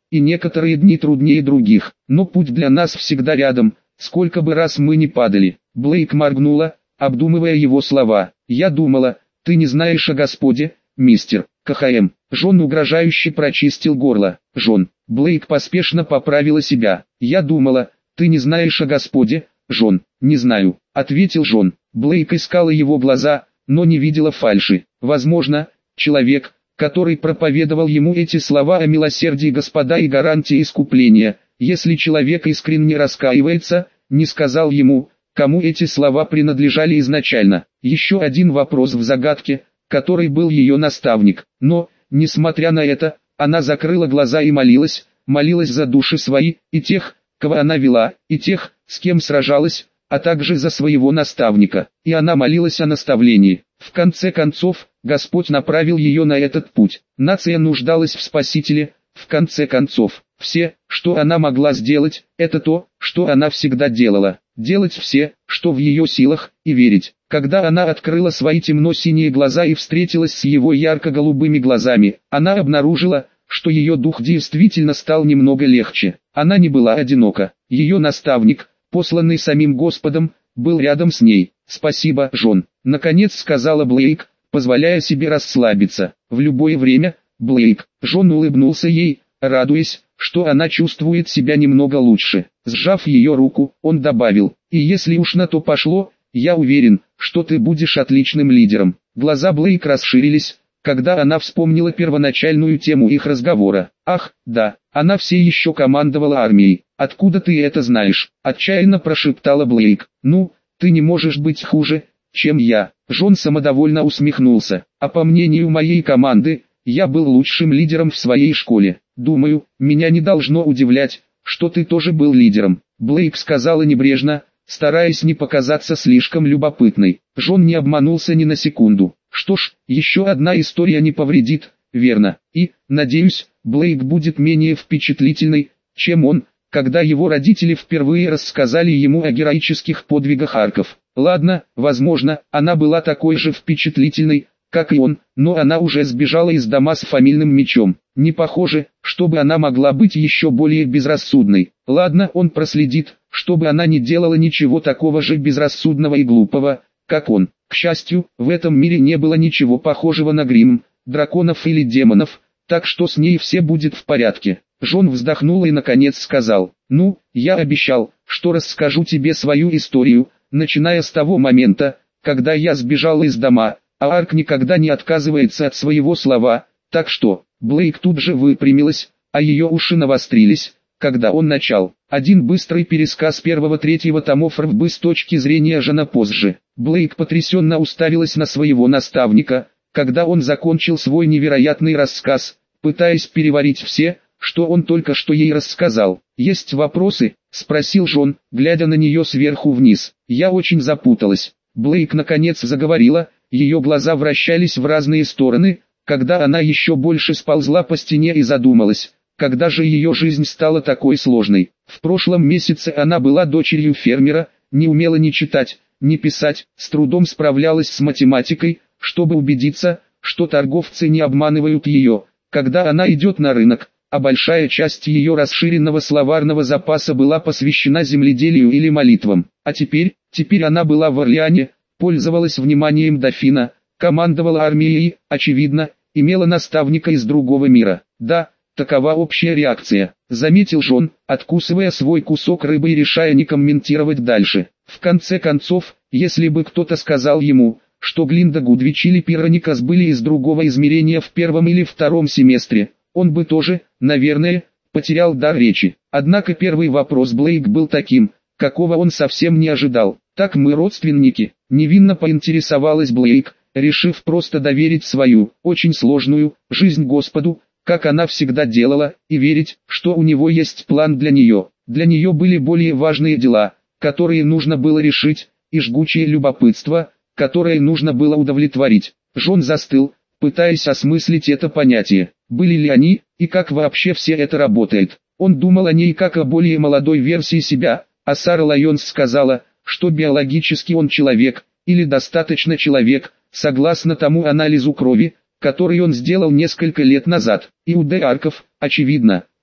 и некоторые дни труднее других, но путь для нас всегда рядом, сколько бы раз мы ни падали. Блейк моргнула, обдумывая его слова. «Я думала, ты не знаешь о Господе, мистер КХМ». Джон угрожающе прочистил горло. «Джон». Блейк поспешно поправила себя. «Я думала, ты не знаешь о Господе, Джон». «Не знаю», — ответил Джон. Блейк искала его глаза, но не видела фальши. Возможно, человек, который проповедовал ему эти слова о милосердии Господа и гарантии искупления, если человек искренне раскаивается, не сказал ему, кому эти слова принадлежали изначально. Еще один вопрос в загадке, который был ее наставник. Но, несмотря на это, она закрыла глаза и молилась, молилась за души свои, и тех, кого она вела, и тех, с кем сражалась, а также за своего наставника. И она молилась о наставлении. В конце концов, Господь направил ее на этот путь. Нация нуждалась в Спасителе. В конце концов, все, что она могла сделать, это то, что она всегда делала. Делать все, что в ее силах, и верить. Когда она открыла свои темно-синие глаза и встретилась с его ярко-голубыми глазами, она обнаружила, что ее дух действительно стал немного легче. Она не была одинока. Ее наставник, посланный самим Господом, был рядом с ней. «Спасибо, Джон», — наконец сказала Блейк, позволяя себе расслабиться. «В любое время, Блейк». Джон улыбнулся ей, радуясь, что она чувствует себя немного лучше. Сжав ее руку, он добавил: «И если уж на то пошло, я уверен, что ты будешь отличным лидером». Глаза Блейк расширились, когда она вспомнила первоначальную тему их разговора. «Ах, да, она все еще командовала армией. Откуда ты это знаешь?» — отчаянно прошептала Блейк. «Ну, ты не можешь быть хуже, чем я». Джон самодовольно усмехнулся. «А по мнению моей команды, я был лучшим лидером в своей школе. Думаю, меня не должно удивлять, что ты тоже был лидером». Блейк сказала небрежно, стараясь не показаться слишком любопытной. Джон не обманулся ни на секунду. «Что ж, еще одна история не повредит, верно? И, надеюсь, Блейк будет менее впечатлительной, чем он, когда его родители впервые рассказали ему о героических подвигах арков. Ладно, возможно, она была такой же впечатлительной, как и он, но она уже сбежала из дома с фамильным мечом. Не похоже, чтобы она могла быть еще более безрассудной. Ладно, он проследит, чтобы она не делала ничего такого же безрассудного и глупого, как он. К счастью, в этом мире не было ничего похожего на грим, драконов или демонов, так что с ней все будет в порядке. Джон вздохнул и наконец сказал: «Ну, я обещал, что расскажу тебе свою историю, начиная с того момента, когда я сбежал из дома, а Арк никогда не отказывается от своего слова, так что...» Блейк тут же выпрямилась, а ее уши навострились, когда он начал. Один быстрый пересказ первого-третьего томов РВБ с точки зрения Жена позже. Блейк потрясенно уставилась на своего наставника, когда он закончил свой невероятный рассказ, пытаясь переварить все, что он только что ей рассказал. «Есть вопросы?» — спросил Джон, глядя на нее сверху вниз. «Я очень запуталась». Блейк наконец заговорила, ее глаза вращались в разные стороны, когда она еще больше сползла по стене и задумалась, когда же ее жизнь стала такой сложной. В прошлом месяце она была дочерью фермера, не умела ни читать, ни писать, с трудом справлялась с математикой, чтобы убедиться, что торговцы не обманывают ее, когда она идет на рынок, а большая часть ее расширенного словарного запаса была посвящена земледелию или молитвам. А теперь, теперь она была в Орлеане, пользовалась вниманием дофина, командовала армией и, очевидно, имела наставника из другого мира. «Да, такова общая реакция», — заметил Джон, откусывая свой кусок рыбы и решая не комментировать дальше. В конце концов, если бы кто-то сказал ему, что Глинда Гудвич или Пироникас были из другого измерения в первом или втором семестре, он бы тоже, наверное, потерял дар речи. Однако первый вопрос Блейк был таким, какого он совсем не ожидал. «Так мы родственники?» — невинно поинтересовалась Блейк, решив просто доверить свою, очень сложную, жизнь Господу, как она всегда делала, и верить, что у него есть план для нее. Для нее были более важные дела, которые нужно было решить, и жгучее любопытство, которое нужно было удовлетворить. Джон застыл, пытаясь осмыслить это понятие. Были ли они, и как вообще все это работает? Он думал о ней как о более молодой версии себя, а Сара Лайонс сказала, что биологически он человек, или достаточно человек, согласно тому анализу крови, который он сделал несколько лет назад. И у Д. Арков, очевидно,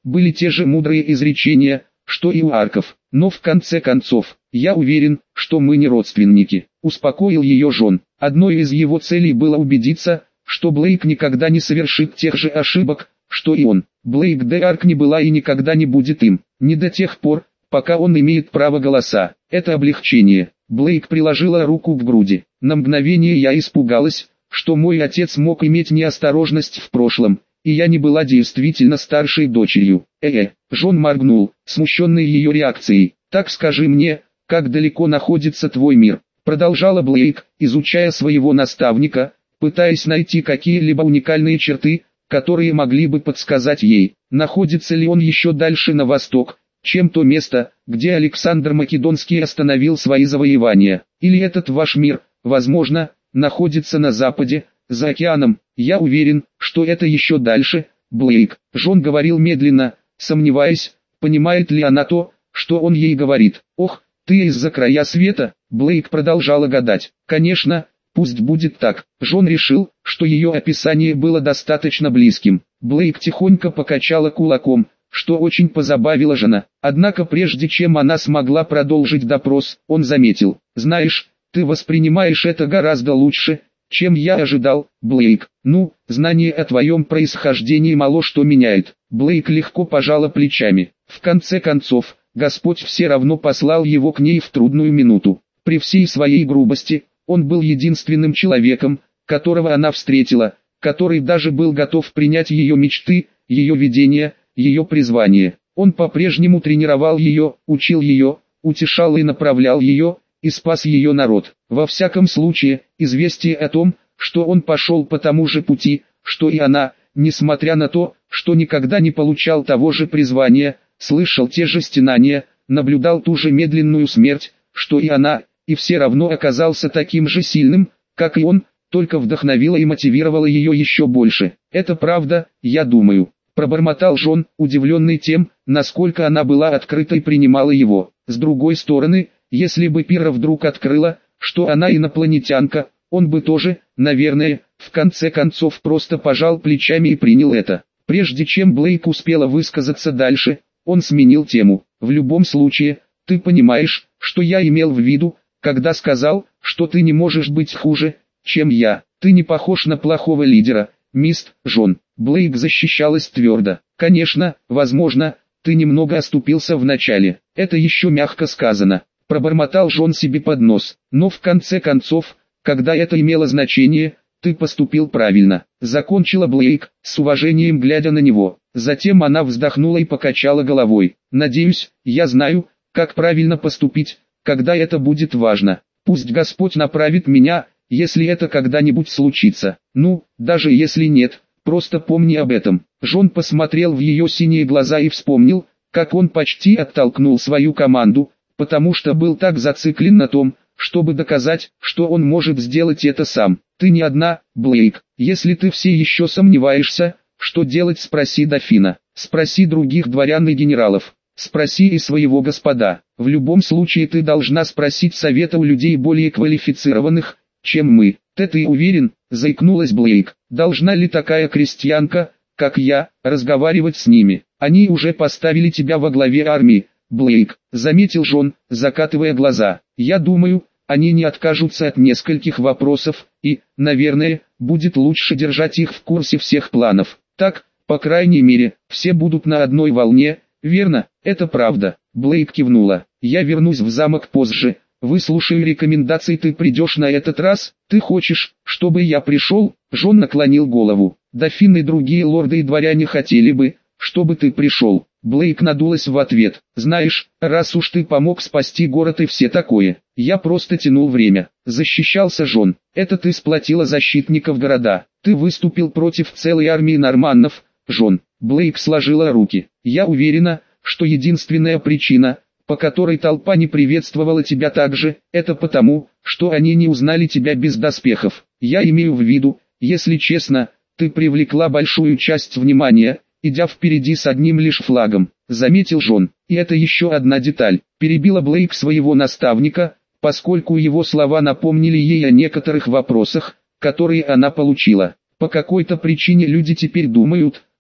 были те же мудрые изречения, что и у арков. Но в конце концов, я уверен, что мы не родственники. Успокоил ее Джон. Одной из его целей было убедиться, что Блейк никогда не совершит тех же ошибок, что и он. Блейк де Арк не была и никогда не будет им. Не до тех пор, пока он имеет право голоса. Это облегчение. Блейк приложила руку к груди. На мгновение я испугалась, что мой отец мог иметь неосторожность в прошлом, и я не была действительно старшей дочерью. Э-э, Джон моргнул, смущенный ее реакцией. Так скажи мне, как далеко находится твой мир? Продолжала Блейк, изучая своего наставника, пытаясь найти какие-либо уникальные черты, которые могли бы подсказать ей, находится ли он еще дальше на восток, чем то место, где Александр Македонский остановил свои завоевания. Или этот ваш мир, возможно, находится на западе, за океаном. Я уверен, что это еще дальше. Блейк, Джон говорил медленно, сомневаясь, понимает ли она то, что он ей говорит. Ох, ты из-за края света. Блейк продолжала гадать. Конечно, пусть будет так. Джон решил, что ее описание было достаточно близким. Блейк тихонько покачала кулаком, что очень позабавило жена. Однако прежде чем она смогла продолжить допрос, он заметил: знаешь, ты воспринимаешь это гораздо лучше, чем я ожидал, Блейк. Ну, знание о твоем происхождении мало что меняет. Блейк легко пожала плечами. В конце концов, Господь все равно послал его к ней в трудную минуту. При всей своей грубости, он был единственным человеком, которого она встретила, который даже был готов принять ее мечты, ее видения, ее призвание. Он по-прежнему тренировал ее, учил ее, утешал и направлял ее, и спас ее народ. Во всяком случае, известие о том, что он пошел по тому же пути, что и она, несмотря на то, что никогда не получал того же призвания, слышал те же стенания, наблюдал ту же медленную смерть, что и она, и все равно оказался таким же сильным, как и он, только вдохновило и мотивировало ее еще больше. Это правда, я думаю. Пробормотал Джон, удивленный тем, насколько она была открыта и принимала его. С другой стороны, если бы Пира вдруг открыла, что она инопланетянка, он бы тоже, наверное, в конце концов просто пожал плечами и принял это. Прежде чем Блейк успела высказаться дальше, он сменил тему. В любом случае, ты понимаешь, что я имел в виду, когда сказал, что ты не можешь быть хуже, чем я. Ты не похож на плохого лидера, мистер Джон. Блейк защищалась твердо. Конечно, возможно, ты немного оступился в начале. Это еще мягко сказано. Пробормотал Джон себе под нос. Но в конце концов, когда это имело значение, ты поступил правильно. Закончила Блейк, с уважением глядя на него. Затем она вздохнула и покачала головой. Надеюсь, я знаю, как правильно поступить, когда это будет важно. Пусть Господь направит меня, если это когда-нибудь случится. Ну, даже если нет, просто помни об этом. Джон посмотрел в ее синие глаза и вспомнил, как он почти оттолкнул свою команду, потому что был так зациклен на том, чтобы доказать, что он может сделать это сам. Ты не одна, Блейк. Если ты все еще сомневаешься, что делать, спроси дофина. Спроси других дворян и генералов. Спроси и своего господа. В любом случае ты должна спросить совета у людей более квалифицированных, чем мы. Ты ты уверен, заикнулась Блейк. Должна ли такая крестьянка, как я, разговаривать с ними? Они уже поставили тебя во главе армии, Блейк, заметил Джон, закатывая глаза. Я думаю, они не откажутся от нескольких вопросов, и, наверное, будет лучше держать их в курсе всех планов. Так, по крайней мере, все будут на одной волне, верно? Это правда. Блейк кивнула. Я вернусь в замок позже. Выслушаю рекомендации. Ты придешь на этот раз? Ты хочешь, чтобы я пришел? Джон наклонил голову. Дофин и другие лорды и дворяне хотели бы, чтобы ты пришел. Блейк надулась в ответ. Знаешь, раз уж ты помог спасти город и все такое, я просто тянул время. Защищался Джон. Это ты сплотила защитников города. Ты выступил против целой армии норманнов, Джон. Блейк сложила руки. Я уверена, что единственная причина, по которой толпа не приветствовала тебя так же, это потому, что они не узнали тебя без доспехов. Я имею в виду, если честно, ты привлекла большую часть внимания, идя впереди с одним лишь флагом, заметил Джон. И это еще одна деталь. Перебила Блейк своего наставника, поскольку его слова напомнили ей о некоторых вопросах, которые она получила. По какой-то причине люди теперь думают,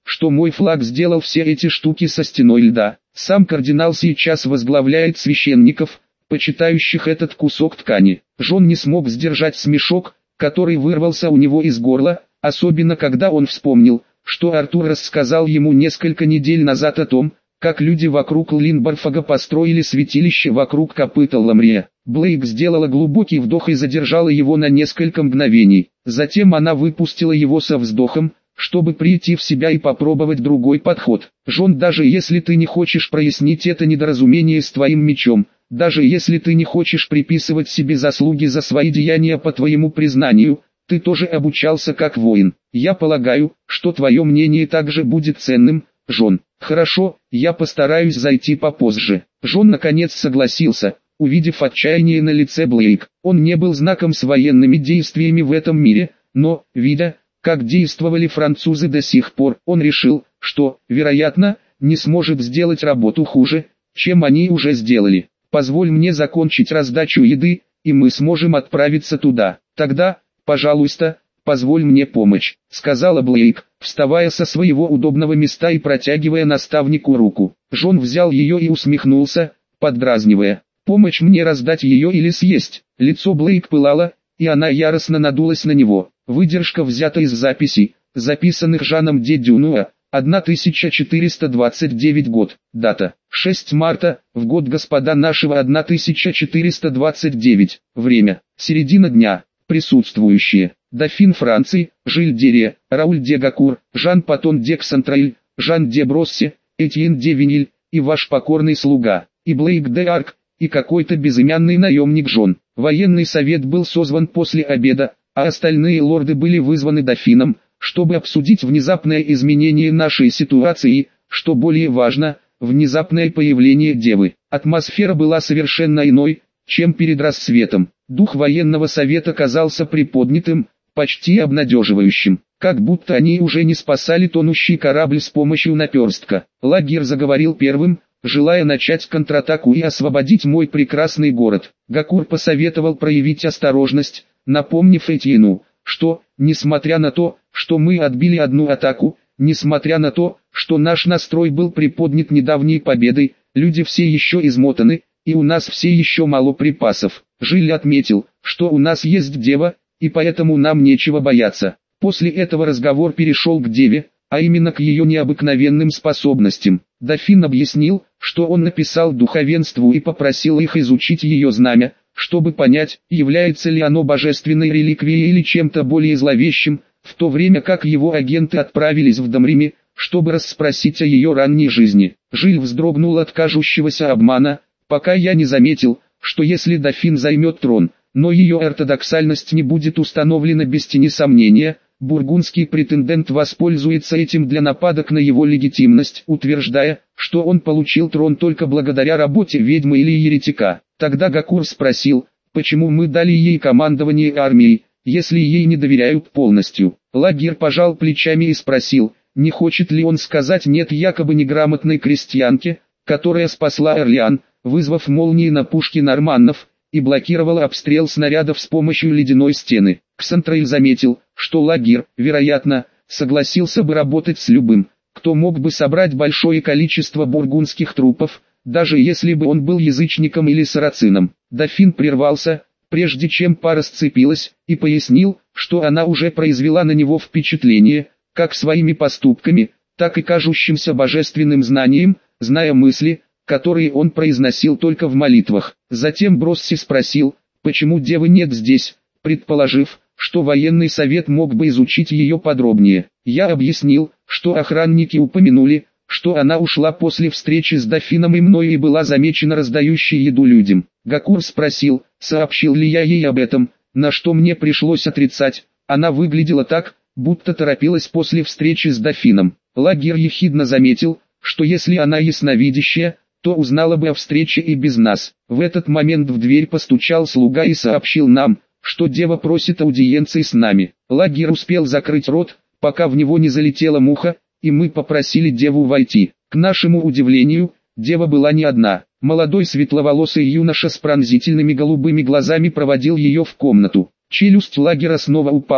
что мой флаг сделал все эти штуки со стеной льда. Сам кардинал сейчас возглавляет священников, почитающих этот кусок ткани. Жон не смог сдержать смешок, который вырвался у него из горла, особенно когда он вспомнил, что Артур рассказал ему несколько недель назад о том, как люди вокруг Линборфага построили святилище вокруг копыта Ламрия. Блейк сделала глубокий вдох и задержала его на несколько мгновений. Затем она выпустила его со вздохом, чтобы прийти в себя и попробовать другой подход. «Жон, даже если ты не хочешь прояснить это недоразумение с твоим мечом, даже если ты не хочешь приписывать себе заслуги за свои деяния по твоему признанию, ты тоже обучался как воин. Я полагаю, что твое мнение также будет ценным, Жон. Хорошо, я постараюсь зайти попозже». Жон наконец согласился, увидев отчаяние на лице Блейк. Он не был знаком с военными действиями в этом мире, но, видя, как действовали французы до сих пор, он решил, что, вероятно, не сможет сделать работу хуже, чем они уже сделали. «Позволь мне закончить раздачу еды, и мы сможем отправиться туда. Тогда, пожалуйста, позволь мне помочь», — сказала Блейк, вставая со своего удобного места и протягивая наставнику руку. Жон взял ее и усмехнулся, поддразнивая: «Помочь мне раздать ее или съесть?» Лицо Блейк пылало, и она яростно надулась на него. Выдержка взята из записей, записанных Жаном де Дюнуа, тысяча четыреста двадцать девятый год. Дата: шестого марта, в год Господа нашего тысяча четыреста двадцать девятый. Время: середина дня. Присутствующие: дофин Франции, Жиль Дерре, Рауль де Гакур, Жан Патон де Ксантраиль, Жан де Броссе, Этьен де Виниль, и ваш покорный слуга, и Блейк де Арк, и какой-то безымянный наемник Жон. Военный совет был созван после обеда, а остальные лорды были вызваны дофином, чтобы обсудить внезапное изменение нашей ситуации, что более важно, внезапное появление девы. Атмосфера была совершенно иной, чем перед рассветом. Дух военного совета казался приподнятым, почти обнадеживающим, как будто они уже не спасали тонущий корабль с помощью наперстка. Лагир заговорил первым, желая начать контратаку и освободить мой прекрасный город. Гакур посоветовал проявить осторожность, напомнив Этьену, что, несмотря на то, что мы отбили одну атаку, несмотря на то, что наш настрой был приподнят недавней победой, люди все еще измотаны, и у нас все еще мало припасов. Жиль отметил, что у нас есть дева, и поэтому нам нечего бояться. После этого разговор перешел к деве, а именно к ее необыкновенным способностям. Дофин объяснил, что он написал духовенству и попросил их изучить ее знамя, чтобы понять, является ли оно божественной реликвией или чем-то более зловещим, в то время как его агенты отправились в Домриме, чтобы расспросить о ее ранней жизни. Жиль вздрогнул от кажущегося обмана, пока я не заметил, что если дофин займет трон, но ее ортодоксальность не будет установлена без тени сомнения, бургундский претендент воспользуется этим для нападок на его легитимность, утверждая, что он получил трон только благодаря работе ведьмы или еретика. Тогда Гакур спросил, почему мы дали ей командование армией, если ей не доверяют полностью. Лагир пожал плечами и спросил, не хочет ли он сказать нет якобы неграмотной крестьянке, которая спасла Орлеан, вызвав молнии на пушки норманнов, и блокировала обстрел снарядов с помощью ледяной стены. Ксантраиль заметил, что Лагир, вероятно, согласился бы работать с любым, кто мог бы собрать большое количество бургундских трупов, даже если бы он был язычником или сарацином. Дофин прервался, прежде чем пара сцепилась, и пояснил, что она уже произвела на него впечатление, как своими поступками, так и кажущимся божественным знанием, зная мысли, которые он произносил только в молитвах. Затем Бросси спросил, почему девы нет здесь, предположив, что военный совет мог бы изучить ее подробнее. Я объяснил, что охранники упомянули, что она ушла после встречи с дофином и мной и была замечена раздающей еду людям. Гакур спросил, сообщил ли я ей об этом, на что мне пришлось отрицать. Она выглядела так, будто торопилась после встречи с дофином. Лагир ехидно заметил, что если она ясновидящая, то узнала бы о встрече и без нас. В этот момент в дверь постучал слуга и сообщил нам, что дева просит аудиенции с нами. Лагир успел закрыть рот, пока в него не залетела муха, и мы попросили деву войти. К нашему удивлению, дева была не одна. Молодой светловолосый юноша с пронзительными голубыми глазами проводил ее в комнату. Челюсть Лагера снова упала,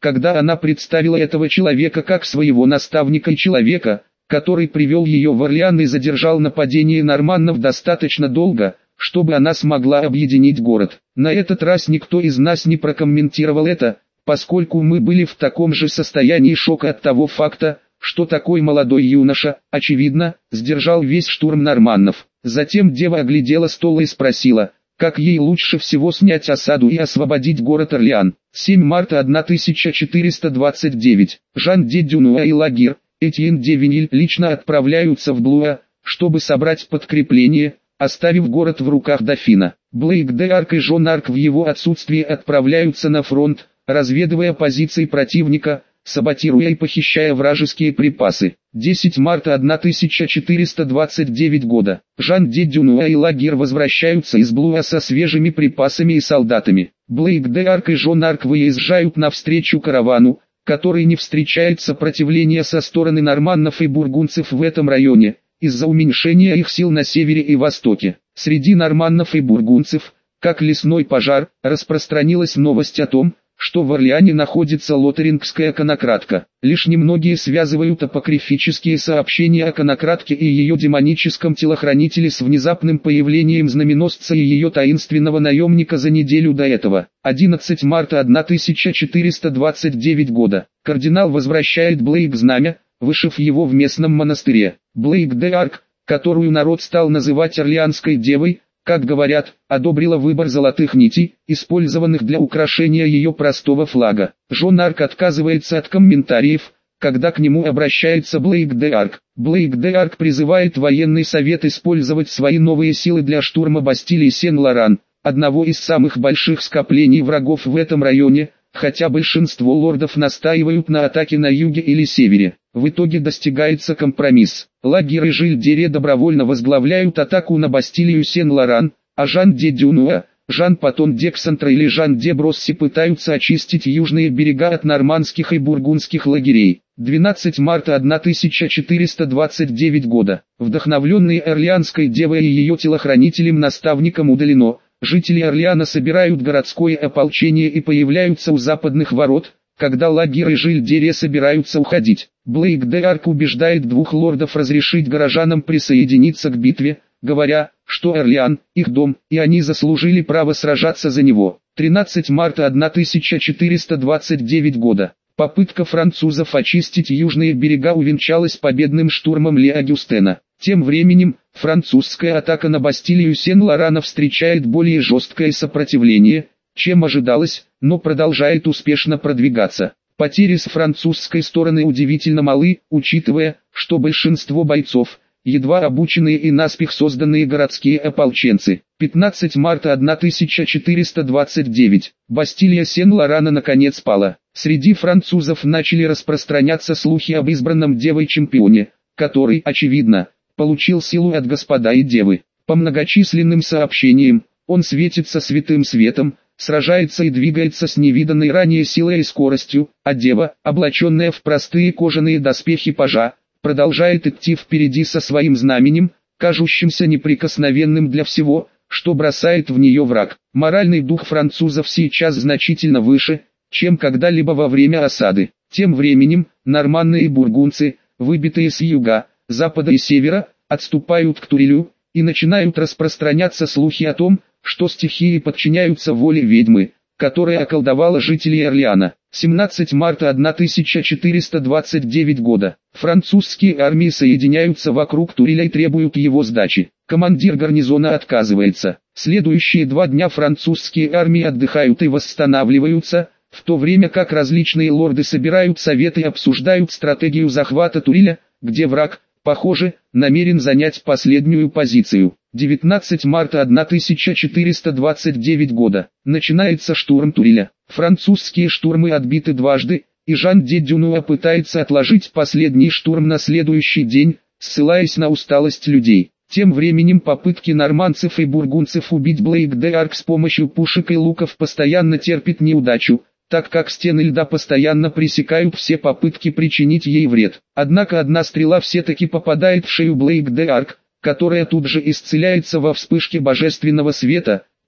когда она представила этого человека как своего наставника и человека, который привел ее в Орлеан и задержал нападение норманнов достаточно долго, чтобы она смогла объединить город. На этот раз никто из нас не прокомментировал это, поскольку мы были в таком же состоянии шока от того факта, что такой молодой юноша, очевидно, сдержал весь штурм норманнов. Затем дева оглядела стол и спросила, как ей лучше всего снять осаду и освободить город Орлеан. семь марта тысяча четыреста двадцать девять. Жан де Дюнуа и Лагир, Этьен де Виниль лично отправляются в Блуа, чтобы собрать подкрепление, оставив город в руках дофина. Блейк де Арк и Жон Арк в его отсутствие отправляются на фронт, разведывая позиции противника, саботируя и похищая вражеские припасы. десять марта тысяча четыреста двадцать девять года. Жан де Дюнуа и Лагир возвращаются из Блуа со свежими припасами и солдатами. Блейк де Арк и Жон Арк выезжают навстречу каравану, который не встречает сопротивления со стороны норманнов и бургундцев в этом районе, из-за уменьшения их сил на севере и востоке. Среди норманнов и бургундцев, как лесной пожар, распространилась новость о том, что в Орлеане находится лотарингская конократка. Лишь немногие связывают апокрифические сообщения о конократке и ее демоническом телохранителе с внезапным появлением знаменосца и ее таинственного наемника за неделю до этого. одиннадцатого марта тысяча четыреста двадцать девять года. Кардинал возвращает Блейк знамя, вышив его в местном монастыре. Блейк де Арк, которую народ стал называть Орлеанской девой, как говорят, одобрила выбор золотых нитей, использованных для украшения ее простого флага. Жон Арк отказывается от комментариев, когда к нему обращается Блейк де Арк. Блейк де Арк призывает военный совет использовать свои новые силы для штурма Бастилии Сен-Лоран, одного из самых больших скоплений врагов в этом районе, хотя большинство лордов настаивают на атаке на юге или севере. В итоге достигается компромисс. Лагир и Жиль де Ре добровольно возглавляют атаку на Бастилию Сен-Лоран, а Жан де Дюнуа, Жан Патон д'Эксентре или Жан де Бросси пытаются очистить южные берега от нормандских и бургундских лагерей. двенадцатого марта тысяча четыреста двадцать девять года. Вдохновленные Орлеанской девой и ее телохранителем-наставником удалено, жители Орлеана собирают городское ополчение и появляются у западных ворот, когда Лагир и Жиль де Ре собираются уходить. Блейк де Арк убеждает двух лордов разрешить горожанам присоединиться к битве, говоря, что Орлеан – их дом, и они заслужили право сражаться за него. тринадцатого марта тысяча четыреста двадцать девять года. Попытка французов очистить южные берега увенчалась победным штурмом Ле Агюстена. Тем временем, французская атака на Бастилию Сен-Лорана встречает более жесткое сопротивление, чем ожидалось, но продолжает успешно продвигаться. Потери с французской стороны удивительно малы, учитывая, что большинство бойцов – едва обученные и наспех созданные городские ополченцы. пятнадцатого марта тысяча четыреста двадцать девять. Бастилия Сен-Лорана наконец пала. Среди французов начали распространяться слухи об избранном девой-чемпионе, который, очевидно, получил силу от господа и девы. По многочисленным сообщениям, он светится святым светом, сражается и двигается с невиданной ранее силой и скоростью, а дева, облаченная в простые кожаные доспехи пажа, продолжает идти впереди со своим знаменем, кажущимся неприкосновенным для всего, что бросает в нее враг. Моральный дух французов сейчас значительно выше, чем когда-либо во время осады. Тем временем, норманны и бургундцы, выбитые с юга, запада и севера, отступают к Турилю, и начинают распространяться слухи о том, что стихии подчиняются воле ведьмы, которая околдовала жителей Орлеана. семнадцатого марта тысяча четыреста двадцать девять года. Французские армии соединяются вокруг Туриля и требуют его сдачи. Командир гарнизона отказывается. Следующие два дня французские армии отдыхают и восстанавливаются, в то время как различные лорды собирают советы и обсуждают стратегию захвата Туриля, где враг, похоже, намерен занять последнюю позицию. девятнадцатого марта тысяча четыреста двадцать девять года. Начинается штурм Туриля. Французские штурмы отбиты дважды, и Жан де Дюнуа пытается отложить последний штурм на следующий день, ссылаясь на усталость людей. Тем временем попытки нормандцев и бургундцев убить Блейк де Арк с помощью пушек и луков постоянно терпят неудачу, так как стены льда постоянно пресекают все попытки причинить ей вред. Однако одна стрела все-таки попадает в шею Блейк де Арк, которая тут же исцеляется во вспышке божественного света,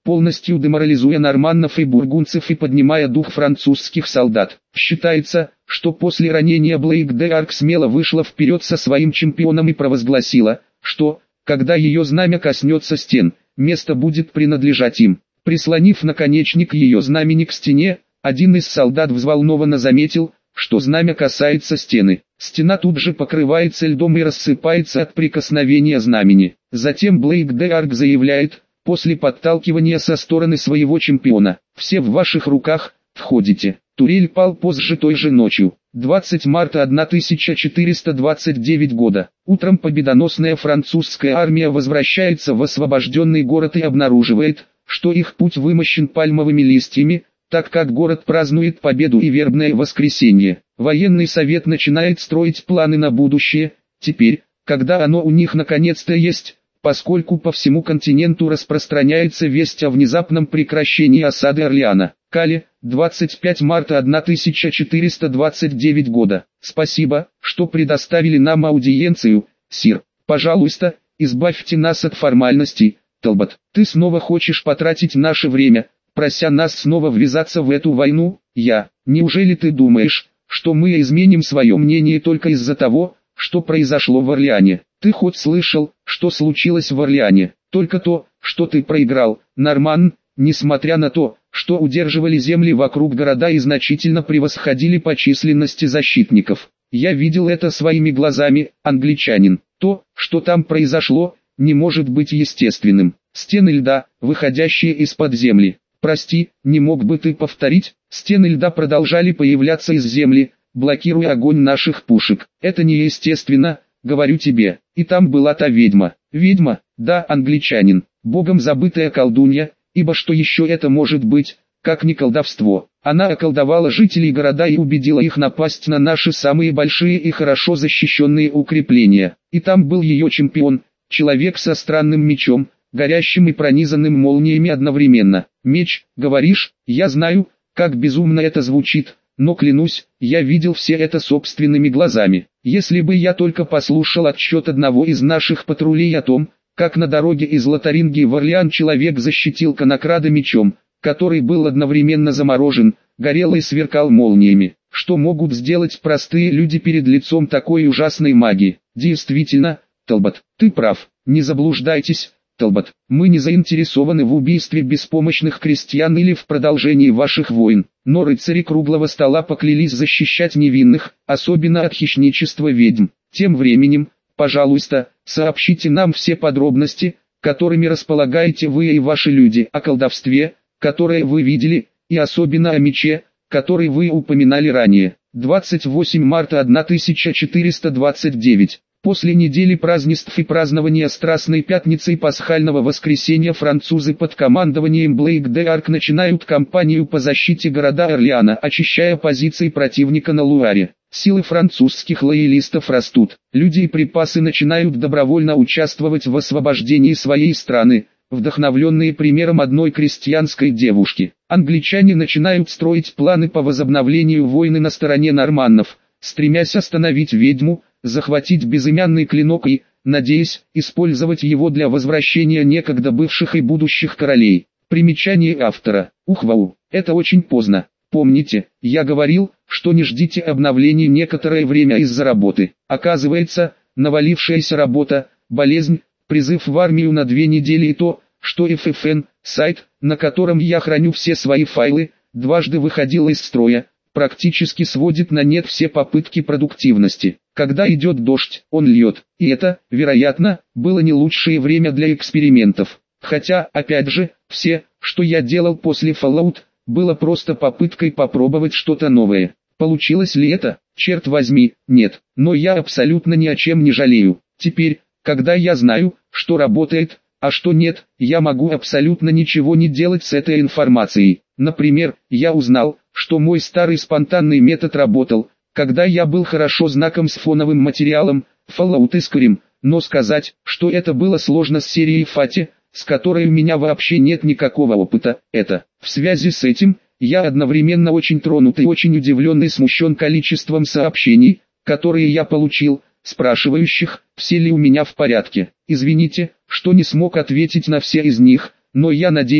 полностью деморализуя норманнов и бургундцев и поднимая дух французских солдат. Считается, что после ранения Блейк де Арк смело вышла вперед со своим чемпионом и провозгласила, что, когда ее знамя коснется стен, место будет принадлежать им. Прислонив наконечник ее знамени к стене, один из солдат взволнованно заметил, что знамя касается стены. Стена тут же покрывается льдом и рассыпается от прикосновения знамени. Затем Блейк де Арк заявляет, после подталкивания со стороны своего чемпиона: «Все в ваших руках, входите». Турель пал позже той же ночью, двадцатого марта тысяча четыреста двадцать девятого года. Утром победоносная французская армия возвращается в освобожденный город и обнаруживает, что их путь вымощен пальмовыми листьями, так как город празднует победу и вербное воскресенье. Военный совет начинает строить планы на будущее, теперь, когда оно у них наконец-то есть, поскольку по всему континенту распространяется весть о внезапном прекращении осады Орлеана. Кале, двадцатого пятого марта тысяча четыреста двадцать девятого года. Спасибо, что предоставили нам аудиенцию, сир. Пожалуйста, избавьте нас от формальностей. Талбот, ты снова хочешь потратить наше время, прося нас снова ввязаться в эту войну? Я, неужели ты думаешь, что мы изменим свое мнение только из-за того, что произошло в Орлеане? Ты хоть слышал, что случилось в Орлеане? Только то, что ты проиграл, Норман, несмотря на то, что удерживали земли вокруг города и значительно превосходили по численности защитников. Я видел это своими глазами, англичанин. То, что там произошло, не может быть естественным. Стены льда, выходящие из-под земли. Прости, не мог бы ты повторить? Стены льда продолжали появляться из земли, блокируя огонь наших пушек. Это неестественно, говорю тебе. И там была та ведьма. Ведьма, да, англичанин, богом забытая колдунья, ибо что еще это может быть, как не колдовство? Она околдовала жителей города и убедила их напасть на наши самые большие и хорошо защищенные укрепления. И там был ее чемпион, человек со странным мечом, горящим и пронизанным молниями одновременно. Меч, говоришь? Я знаю, как безумно это звучит, но клянусь, я видел все это собственными глазами. Если бы я только послушал отчет одного из наших патрулей о том, как на дороге из Лотарингии в Орлеан человек защитил конокрада мечом, который был одновременно заморожен, горел и сверкал молниями. Что могут сделать простые люди перед лицом такой ужасной магии? Действительно, Талбот, ты прав, не заблуждайтесь, Талбот, мы не заинтересованы в убийстве беспомощных крестьян или в продолжении ваших войн, но рыцари круглого стола поклялись защищать невинных, особенно от хищничества ведьм. Тем временем, пожалуйста, сообщите нам все подробности, которыми располагаете вы и ваши люди, о колдовстве, которое вы видели, и особенно о мече, который вы упоминали ранее. двадцатого восьмого марта тысяча четыреста двадцать девятого. После недели празднеств и празднования Страстной Пятницы и Пасхального Воскресенья французы под командованием Блейк де Арк начинают кампанию по защите города Орлеана, очищая позиции противника на Луаре. Силы французских лоялистов растут, люди и припасы начинают добровольно участвовать в освобождении своей страны, вдохновленные примером одной крестьянской девушки. Англичане начинают строить планы по возобновлению войны на стороне норманнов, стремясь остановить ведьму, захватить безымянный клинок и, надеясь, использовать его для возвращения некогда бывших и будущих королей. Примечание автора. Ухвау, это очень поздно. Помните, я говорил, что не ждите обновлений некоторое время из-за работы. Оказывается, навалившаяся работа, болезнь, призыв в армию на две недели и то, что эф эф эн, сайт, на котором я храню все свои файлы, дважды выходил из строя, практически сводит на нет все попытки продуктивности. Когда идет дождь, он льет, и это, вероятно, было не лучшее время для экспериментов. Хотя, опять же, все, что я делал после Fallout, было просто попыткой попробовать что-то новое. Получилось ли это? Черт возьми, нет. Но я абсолютно ни о чем не жалею. Теперь, когда я знаю, что работает, а что нет, я могу абсолютно ничего не делать с этой информацией. Например, я узнал, что мой старый спонтанный метод работал, когда я был хорошо знаком с фоновым материалом, Fallout и Skyrim, но сказать, что это было сложно с серией Фати, с которой у меня вообще нет никакого опыта, это. В связи с этим, я одновременно очень тронут и очень удивлен и смущен количеством сообщений, которые я получил, спрашивающих, все ли у меня в порядке. Извините, что не смог ответить на все из них, но я надеюсь,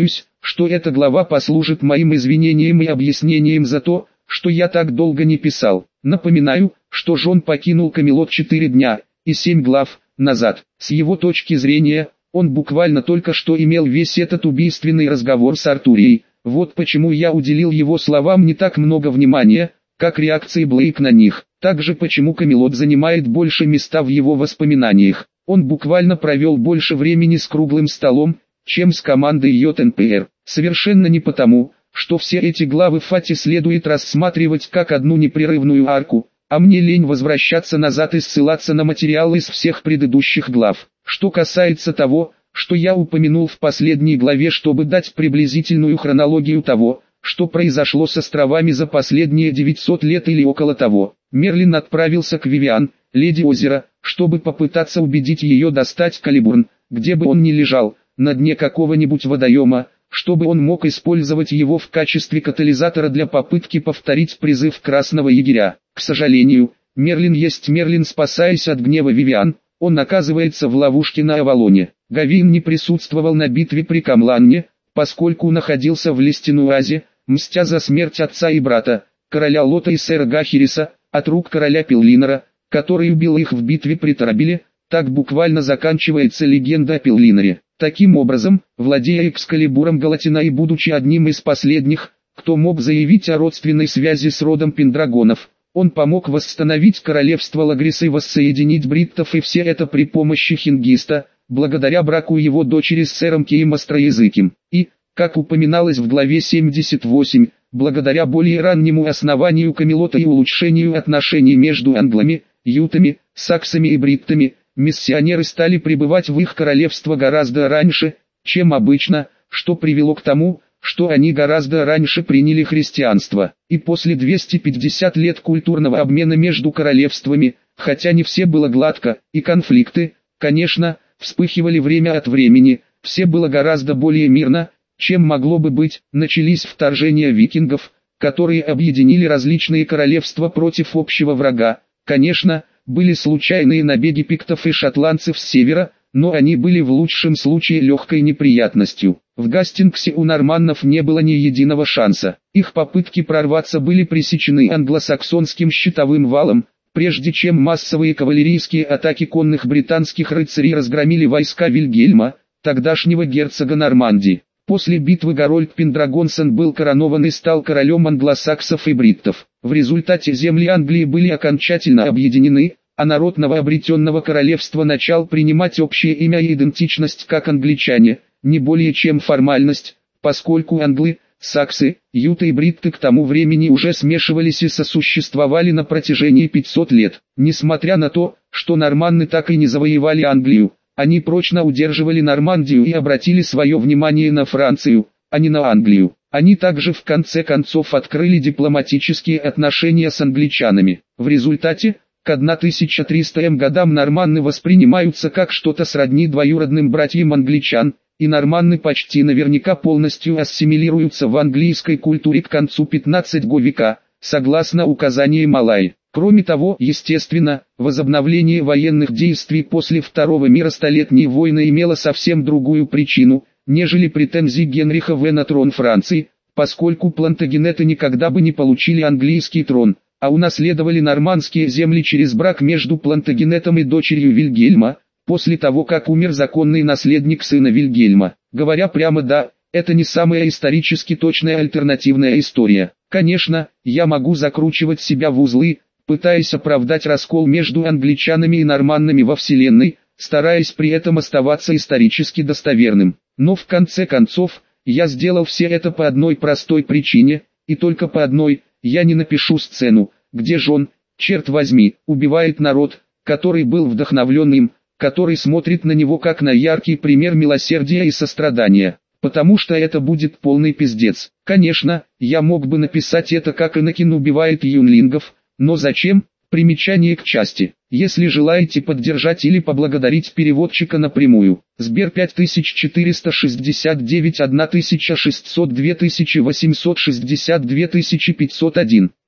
что эта глава послужит моим извинением и объяснением за то, что я так долго не писал. Напоминаю, что Джон покинул Камелот четыре дня и семь глав назад. С его точки зрения, он буквально только что имел весь этот убийственный разговор с Артурией. Вот почему я уделил его словам не так много внимания, как реакции Блейк на них. Также почему Камелот занимает больше места в его воспоминаниях. Он буквально провел больше времени с круглым столом, чем с командой J N P R. Совершенно не потому, что все эти главы Фати следует рассматривать как одну непрерывную арку, а мне лень возвращаться назад и ссылаться на материалы из всех предыдущих глав. Что касается того, что я упомянул в последней главе, чтобы дать приблизительную хронологию того, что произошло с островами за последние девятьсот лет или около того, Мерлин отправился к Вивиан, леди озера, чтобы попытаться убедить ее достать Калибурн, где бы он ни лежал, на дне какого-нибудь водоема, чтобы он мог использовать его в качестве катализатора для попытки повторить призыв Красного Егеря. К сожалению, Мерлин есть Мерлин, спасаясь от гнева Вивиан, он оказывается в ловушке на Авалоне. Гавейн не присутствовал на битве при Камланне, поскольку находился в Лестенуазе, мстя за смерть отца и брата, короля Лота и сэра Гахириса, от рук короля Пеллинора, который убил их в битве при Тарабеле. Так буквально заканчивается легенда о Пеллиноре. Таким образом, владея Экскалибуром Галатина и будучи одним из последних, кто мог заявить о родственной связи с родом Пендрагонов, он помог восстановить королевство Лагрис и воссоединить бриттов, и все это при помощи Хингиста, благодаря браку его дочери с сэром Кеем Остроязыким. И, как упоминалось в главе семьдесят восемь, благодаря более раннему основанию Камелота и улучшению отношений между англами, ютами, саксами и бриттами, миссионеры стали прибывать в их королевство гораздо раньше, чем обычно, что привело к тому, что они гораздо раньше приняли христианство. И после двухсот пятидесяти лет культурного обмена между королевствами, хотя не все было гладко, и конфликты, конечно, вспыхивали время от времени, все было гораздо более мирно, чем могло бы быть. Начались вторжения викингов, которые объединили различные королевства против общего врага. Конечно, были случайные набеги пиктов и шотландцев с севера, но они были в лучшем случае легкой неприятностью. В Гастингсе у норманнов не было ни единого шанса. Их попытки прорваться были пресечены англосаксонским щитовым валом, прежде чем массовые кавалерийские атаки конных британских рыцарей разгромили войска Вильгельма, тогдашнего герцога Нормандии. После битвы Гарольд Пендрагонсон был коронован и стал королем англосаксов и бриттов. В результате земли Англии были окончательно объединены, а народ новообретенного королевства начал принимать общее имя и идентичность как англичане, не более чем формальность, поскольку англы, саксы, юты и бритты к тому времени уже смешивались и сосуществовали на протяжении пятисот лет. Несмотря на то, что норманны так и не завоевали Англию, они прочно удерживали Нормандию и обратили свое внимание на Францию, а не на Англию. Они также в конце концов открыли дипломатические отношения с англичанами. В результате, к тысяча тристым годам норманны воспринимаются как что-то сродни двоюродным братьям англичан, и норманны почти наверняка полностью ассимилируются в английской культуре к концу пятнадцатого века, согласно указаниям Малайи. Кроме того, естественно, возобновление военных действий после Второго мира Столетней войны имело совсем другую причину, нежели претензии Генриха В на трон Франции, поскольку плантагенеты никогда бы не получили английский трон, а унаследовали нормандские земли через брак между плантагенетом и дочерью Вильгельма, после того как умер законный наследник сына Вильгельма. Говоря прямо, да, это не самая исторически точная альтернативная история. Конечно, я могу закручивать себя в узлы, пытаясь оправдать раскол между англичанами и норманнами во вселенной, стараясь при этом оставаться исторически достоверным. Но в конце концов, я сделал все это по одной простой причине, и только по одной: я не напишу сцену, где Джон, черт возьми, убивает народ, который был вдохновлен им, который смотрит на него как на яркий пример милосердия и сострадания, потому что это будет полный пиздец. Конечно, я мог бы написать это как Энакин убивает юнлингов, но зачем? Примечание к части. Если желаете поддержать или поблагодарить переводчика напрямую, Сбер пять тысяч четыреста шестьдесят девять тысяча шестьсот два тысячи восемьсот шестьдесят два тысячи пятьсот один.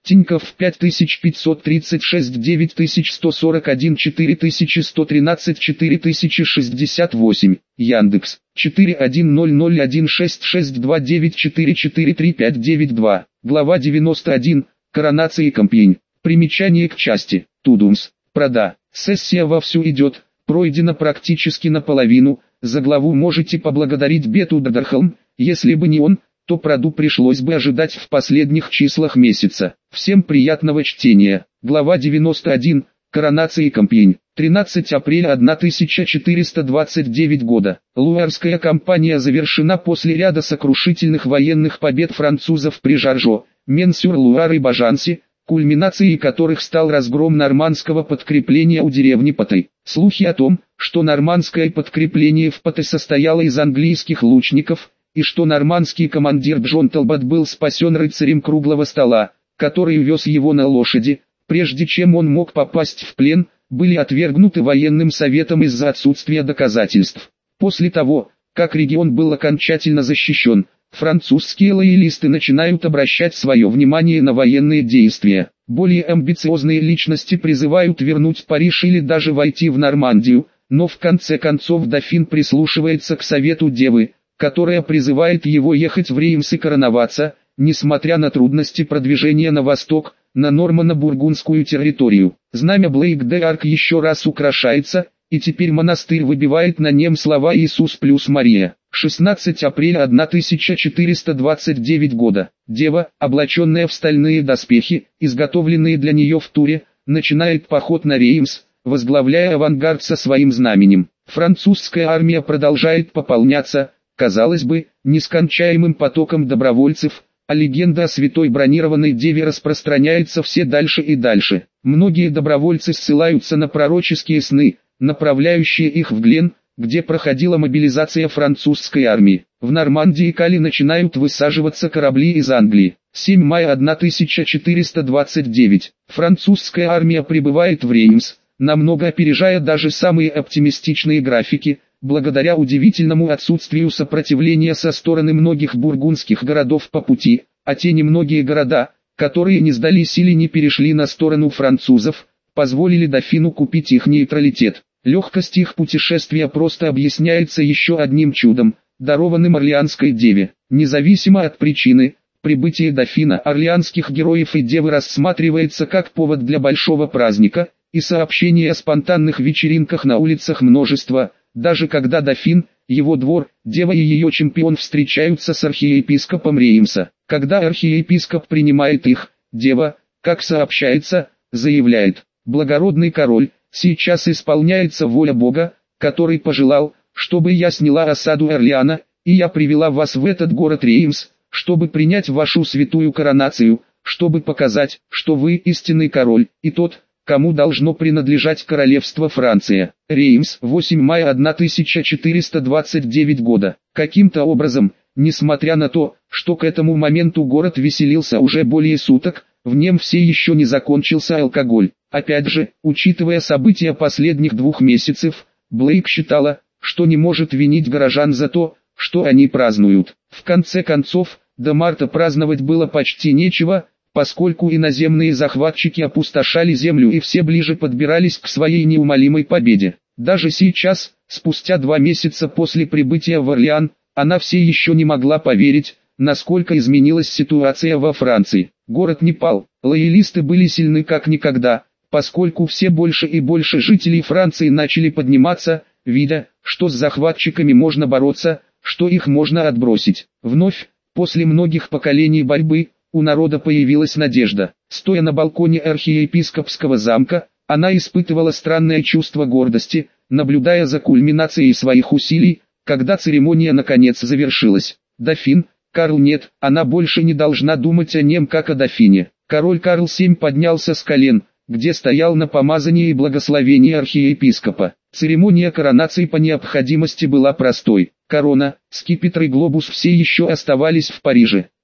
Тинькофф пять тысяч пятьсот тридцать шесть девять тысяч сто сорок один четыре тысячи сто тринадцать четыре тысячи шестьдесят восемь. Яндекс четыре один ноль ноль один шесть шесть два девять четыре четыре три пять девять два. Глава девяносто один. Коронация Компьень. Примечание к части. Тудумс. Прода. Сессия вовсю идет, пройдена практически наполовину. За главу можете поблагодарить Бету Дадархалм, если бы не он, то Проду пришлось бы ожидать в последних числах месяца. Всем приятного чтения. Глава девяносто один. Коронация Компьень. тринадцатого апреля тысяча четыреста двадцать девятого года. Луарская кампания завершена после ряда сокрушительных военных побед французов при Жаржо, Мен-сюр-Луар и Бажансе, кульминацией которых стал разгром нормандского подкрепления у деревни Патей. Слухи о том, что нормандское подкрепление в Патей состояло из английских лучников, и что нормандский командир Джон Талбот был спасен рыцарем круглого стола, который вез его на лошади, прежде чем он мог попасть в плен, были отвергнуты военным советом из-за отсутствия доказательств. После того, как регион был окончательно защищен, французские лоялисты начинают обращать свое внимание на военные действия. Более амбициозные личности призывают вернуть Париж или даже войти в Нормандию, но в конце концов дофин прислушивается к совету Девы, которая призывает его ехать в Реймс и короноваться, несмотря на трудности продвижения на восток, на норманно-бургундскую территорию. Знамя Блейк-де-Арк еще раз украшается, и теперь монастырь выбивает на нем слова «Иисус плюс Мария». шестнадцатого апреля тысяча четыреста двадцать девятого года. Дева, облаченная в стальные доспехи, изготовленные для нее в Туре, начинает поход на Реймс, возглавляя авангард со своим знаменем. Французская армия продолжает пополняться, казалось бы, нескончаемым потоком добровольцев, а легенда о святой бронированной деве распространяется все дальше и дальше. Многие добровольцы ссылаются на пророческие сны, направляющие их в Глен, где проходила мобилизация французской армии. В Нормандии и Кале начинают высаживаться корабли из Англии. седьмого мая тысяча четыреста двадцать девятого. Французская армия прибывает в Реймс, намного опережая даже самые оптимистичные графики, благодаря удивительному отсутствию сопротивления со стороны многих бургундских городов по пути, а те немногие города, которые не сдались или не перешли на сторону французов, позволили дофину купить их нейтралитет. Легкость их путешествия просто объясняется еще одним чудом, дарованным Орлеанской деве. Независимо от причины, прибытие дофина орлеанских героев и девы рассматривается как повод для большого праздника, и сообщения о спонтанных вечеринках на улицах множество, даже когда дофин, его двор, дева и ее чемпион встречаются с архиепископом Реймса. Когда архиепископ принимает их, дева, как сообщается, заявляет: «Благородный король, сейчас исполняется воля Бога, который пожелал, чтобы я сняла осаду Орлеана, и я привела вас в этот город Реймс, чтобы принять вашу святую коронацию, чтобы показать, что вы истинный король, и тот, кому должно принадлежать королевство Франция». Реймс, восьмого мая тысяча четыреста двадцать девятого года. Каким-то образом, несмотря на то, что к этому моменту город веселился уже более суток, в нем все еще не закончился алкоголь. Опять же, учитывая события последних двух месяцев, Блейк считала, что не может винить горожан за то, что они празднуют. В конце концов, до марта праздновать было почти нечего, поскольку иноземные захватчики опустошали землю и все ближе подбирались к своей неумолимой победе. Даже сейчас, спустя два месяца после прибытия в Орлеан, она все еще не могла поверить, насколько изменилась ситуация во Франции. Город не пал, лоялисты были сильны как никогда, поскольку все больше и больше жителей Франции начали подниматься, видя, что с захватчиками можно бороться, что их можно отбросить. Вновь, после многих поколений борьбы, у народа появилась надежда. Стоя на балконе архиепископского замка, она испытывала странное чувство гордости, наблюдая за кульминацией своих усилий, когда церемония наконец завершилась. Дофин, Карл нет, она больше не должна думать о нем как о дофине. Король Карл седьмой поднялся с колен, где стоял на помазании и благословении архиепископа. Церемония коронации по необходимости была простой. Корона, скипетр и глобус все еще оставались в Париже.